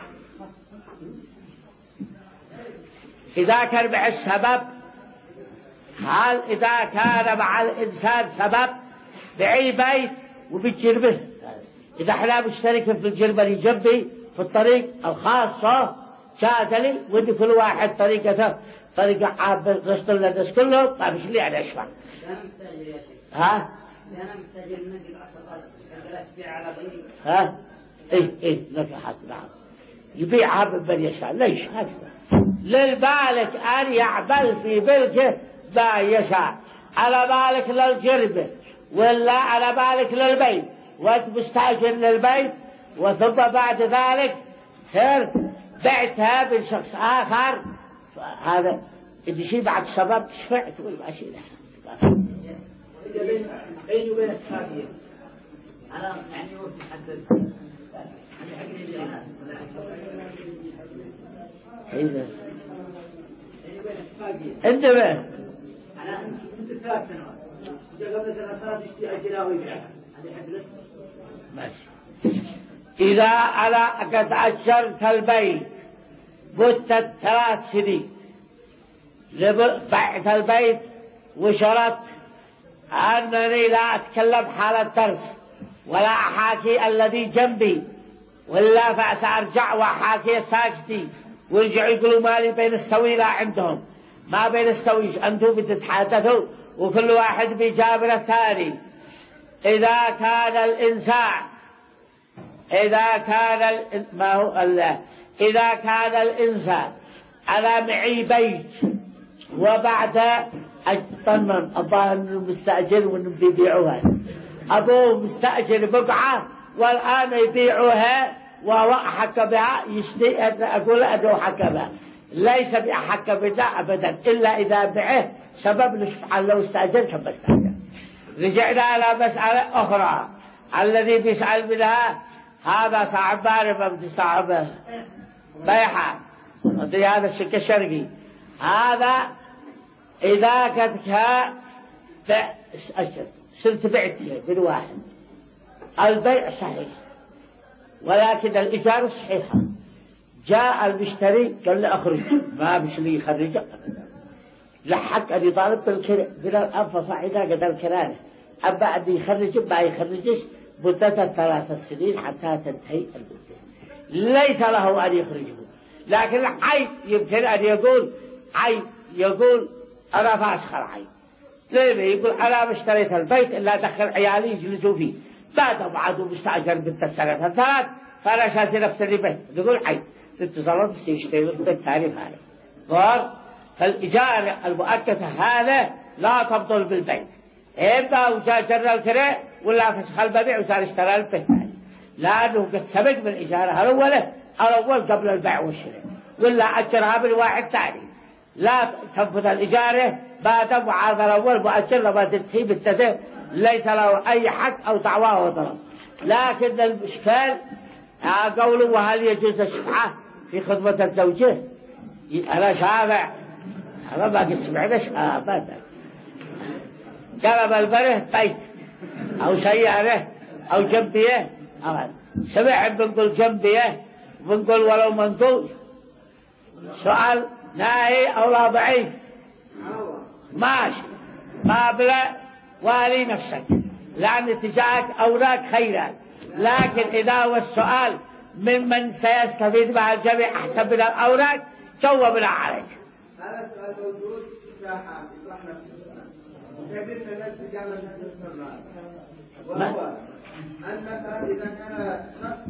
إذا كان مع السبب، هل إذا كان مع الإنسان سبب بعي بيت وبتجربه، إذا احنا مشتركين في الجربة اللي جنبي في الطريق الخاصة جاءت لي ودي كل واحد طريقته طريقة عاب رشد الناس كلهم ما مش لي أنا أشفع. ها؟ ها؟ إيه إيه لك حد نعم يبيعها بمن يشاء. ليش هكذا؟ للمالك أن يعمل في ملكه ما يشاء، على مالك للجربة ولا على مالك للبيت، وأنت مستأجر للبيت وثم بعد ذلك صرت بعتها بشخص آخر، هذا إذا شيء بعد سبب شفعت ولا شيء له. بيني وبين اتفاقية على يعني وقت محدد. إذا انتبه على مثل ثلاث سنوات قبل ثلاث سنوات يشتري أجلها ويبيعها هذه حد ماشي. إذا على قد أجرت البيت مدة ثلاث سنين بعت البيت وشرط أنني لا أتكلم حال الدرس ولا أحاكي الذي جنبي ولا فسأرجع وأحاكي ساكتي ويرجعوا يقولوا مالي بين استوي لا عندهم ما بين استويش أنتم بتتحدثوا وكل واحد بيجابر الثاني. إذا كان الإنسان إذا كان ما هو الله إذا كان الإنسان على معي بيت وبعد أطمن أباه مستأجر ونبيعوها أبوه مستأجر بقعة والآن يبيعوها وهو أحق بها يشتي أقول أنه حق بها ليس بأحق بها أبدا إلا إذا بعه سبب نشفع لو استأجر كم استأجر. رجعنا على مسألة أخرى الذي بيسأل منها هذا صاحب باربة بتصاحبه بيحة هذا الشك الشرقي هذا إذا كتك صرت بعته بالواحد البيع صحيح ولكن الإيجار صحيحة. جاء المشتري قال لي أخرج ما بش لي يخرجه لحق أن يطالب بالكراء بلا الأنف صعيدا قد الكرانة أما أن يخرج ما يخرجش مدة ثلاث سنين حتى تنتهي المدة ليس له أن يخرجه. لكن عيب يمكن أن يقول عيب يقول أنا فاسخر عيب ليه يقول أنا اشتريت البيت إلا دخل عيالي يجلسوا فيه بعد بعد مستأجر بالتسنة ثلاث فأنا شاسي نفس البيت يقول عيب تتصرف سيشتري البيت ثاني خارج قال فالإجارة المؤكدة هذا لا تبطل بالبيت إما وجاجر الكراء ولا فسخ البيع وصار اشترى البيت ثاني لأنه قد سبق بالإجارة الأولى الأول قبل البيع والشراء ولا أجرها بالواحد ثاني لا تنفذ الإجارة بعد معارضة الأول مؤجر لما تنتهي بالتدين ليس له أي حق أو دعواه وطلب. لكن الإشكال قوله وهل يجوز الشفعة في خدمة الزوجة أنا شافع أنا ما قد سمعناش أبدا قلب البره بيت أو سيارة أو جنبية أبدا سمع بنقول جنبية بنقول ولو منقول سؤال ناهي أو لا ضعيف ماشي ما بلا والي نفسك لأن تجاهك أوراق خيرات. لكن إذا هو السؤال ممن سيستفيد مع الجميع أحسن من الأوراق جاوبنا عليك. هذا السؤال موجود في ساحة في رحمة كيف تنزل جامعة الاستمرار وهو أن مثلا إذا كان شخص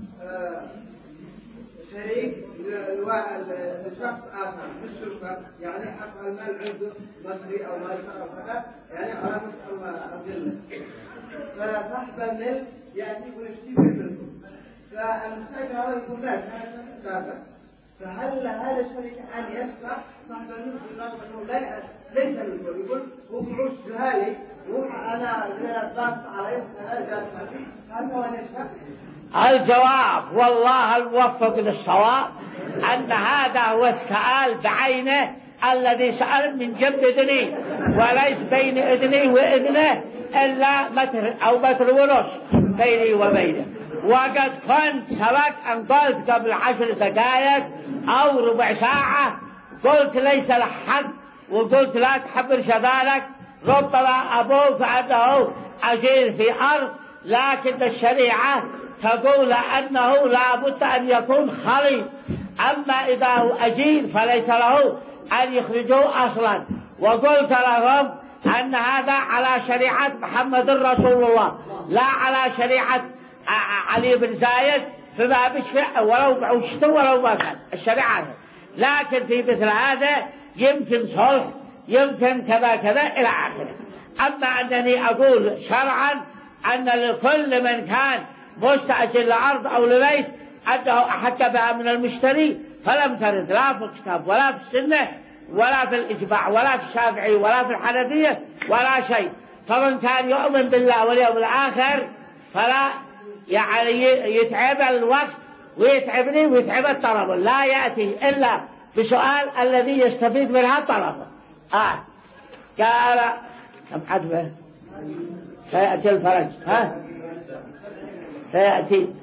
شريك لشخص آخر في الشركة يعني حق المال عنده مصري أو مال أو كذا يعني على مسألة الظلة فصاحب الملك يأتي ويشتري منه فالمستأجر هذا يقول لا هذا فهل هذا الشريك أن يشفع صاحب الملك بالرغم أنه ليس منه يقول هو بعوش جهالي وأنا ضغط عليه فهذا هل هو أن يشفع؟ الجواب والله الموفق للصواب أن هذا هو السؤال بعينه الذي سأل من جنب إذنه وليس بين إذنه وإذنه إلا متر أو متر ونص بيني وبينه. وقد كنت سبق أن قلت قبل عشر دقائق أو ربع ساعة قلت ليس لحق وقلت لا تحبر شبالك ربما أبوك عنده أجير في أرض لكن الشريعة تقول أنه لا بد أن يكون خليط. أما إذا هو أجير فليس له أن يخرجوه أصلا. وقلت لهم أن هذا على شريعة محمد رسول الله لا على شريعة علي بن زايد فما بشفع ولو بعوشته ولو ما كان الشريعة. لكن في مثل هذا يمكن صلح يمكن كذا كذا إلى آخره. أما أنني أقول شرعا أن لكل من كان مستأجر لأرض أو لبيت أنه أحق بها من المشتري، فلم ترد لا في الكتاب ولا في السنة ولا في الإجماع ولا في الشافعي ولا في الحنفية ولا شيء. فمن كان يؤمن بالله واليوم الآخر فلا يعني يتعب الوقت ويتعبني ويتعب الطلب، لا يأتي إلا بسؤال الذي يستفيد منها الطلب. آه قال كم عدبه سيأتي الفرج، ها سيأتي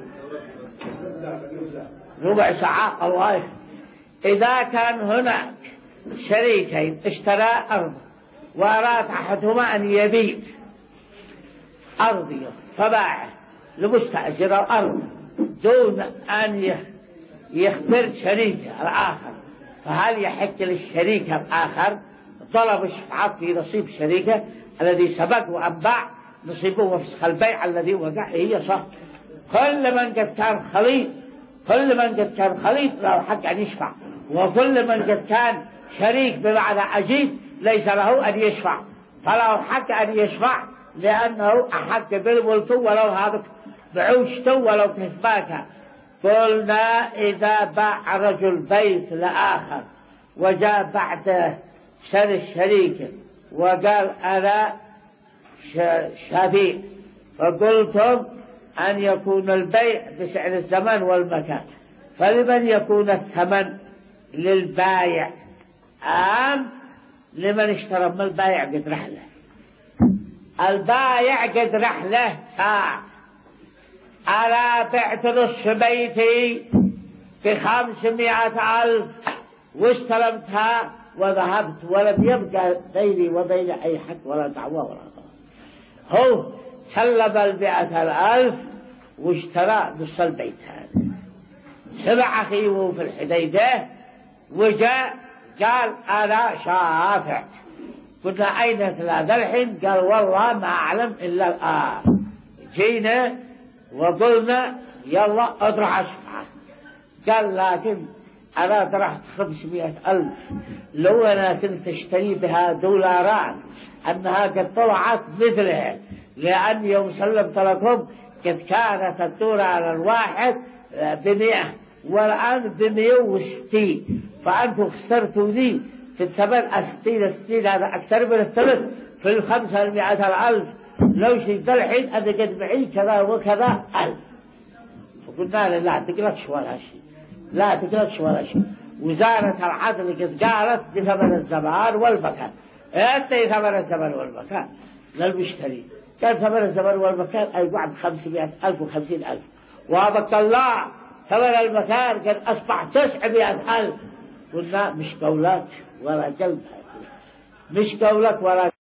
ربع ساعة. الله إذا كان هناك شريكين اشترى أرض وأراد أحدهما أن يبيع أرضه فباعه لمستأجر الأرض دون أن يخبر شريكه الآخر، فهل يحق للشريك الآخر طلب الشفعة في نصيب شريكه الذي سبق وأن باع نصيبه وفسخ البيع الذي وقع؟ هي صح. كل من قد كان خليط كل من قد كان خليط له حق أن يشفع، وكل من قد كان شريك بمعنى عجيب ليس له أن يشفع، فله حق أن يشفع لأنه أحق بالملك ولو هذا بعوشته ولو كسباك. قلنا إذا باع رجل بيت لآخر وجاء بعد سنة الشريك وقال أنا شبيع، فقلتم أن يكون البيع بسعر الزمن والمكان، فلمن يكون الثمن للبايع أم لمن اشترى من البايع قد رحله؟ البايع قد رحله ساعة، أنا بعت نصف بيتي بخمسمائة ألف واستلمتها وذهبت ولم يبقى بيني وبين أي حق ولا دعوة ولا غلط. هو سلم المئة الألف واشترى نصف البيت هذا. سمع أخيه في الحديدة وجاء قال أنا شافع. قلنا أين ثلاثة الحين؟ قال والله ما أعلم إلا الآن. جينا وقلنا يلا اطرح الشفعة. قال لكن أنا طرحت خمسمائة ألف، لو أنا كنت أشتري بها دولارات أنها قد طلعت مثلها، لأن يوم سلمت لكم قد كانت الدولار الواحد بمئة والآن بمئة وستين، فأنتم خسرتوا ذي في الثمن الستين الستين، هذا أكثر من الثمن في الخمسة المئة الألف. لو شيء الحين أنا قد معي كذا وكذا ألف. فقلنا له لا تقلقش ولا شيء، لا تقلقش ولا شيء. وزارة العدل قد قالت بثمن الزمان والمكان، أنت ثمن الزمان والمكان للمشتري. كان ثمن الزمان والمكان أي بعد خمسمائة ألف وخمسين ألف، وابقى الله ثمن المكان قد أصبح تسعمائة ألف. قلنا مش قولك ولا قلب، مش قولك ولا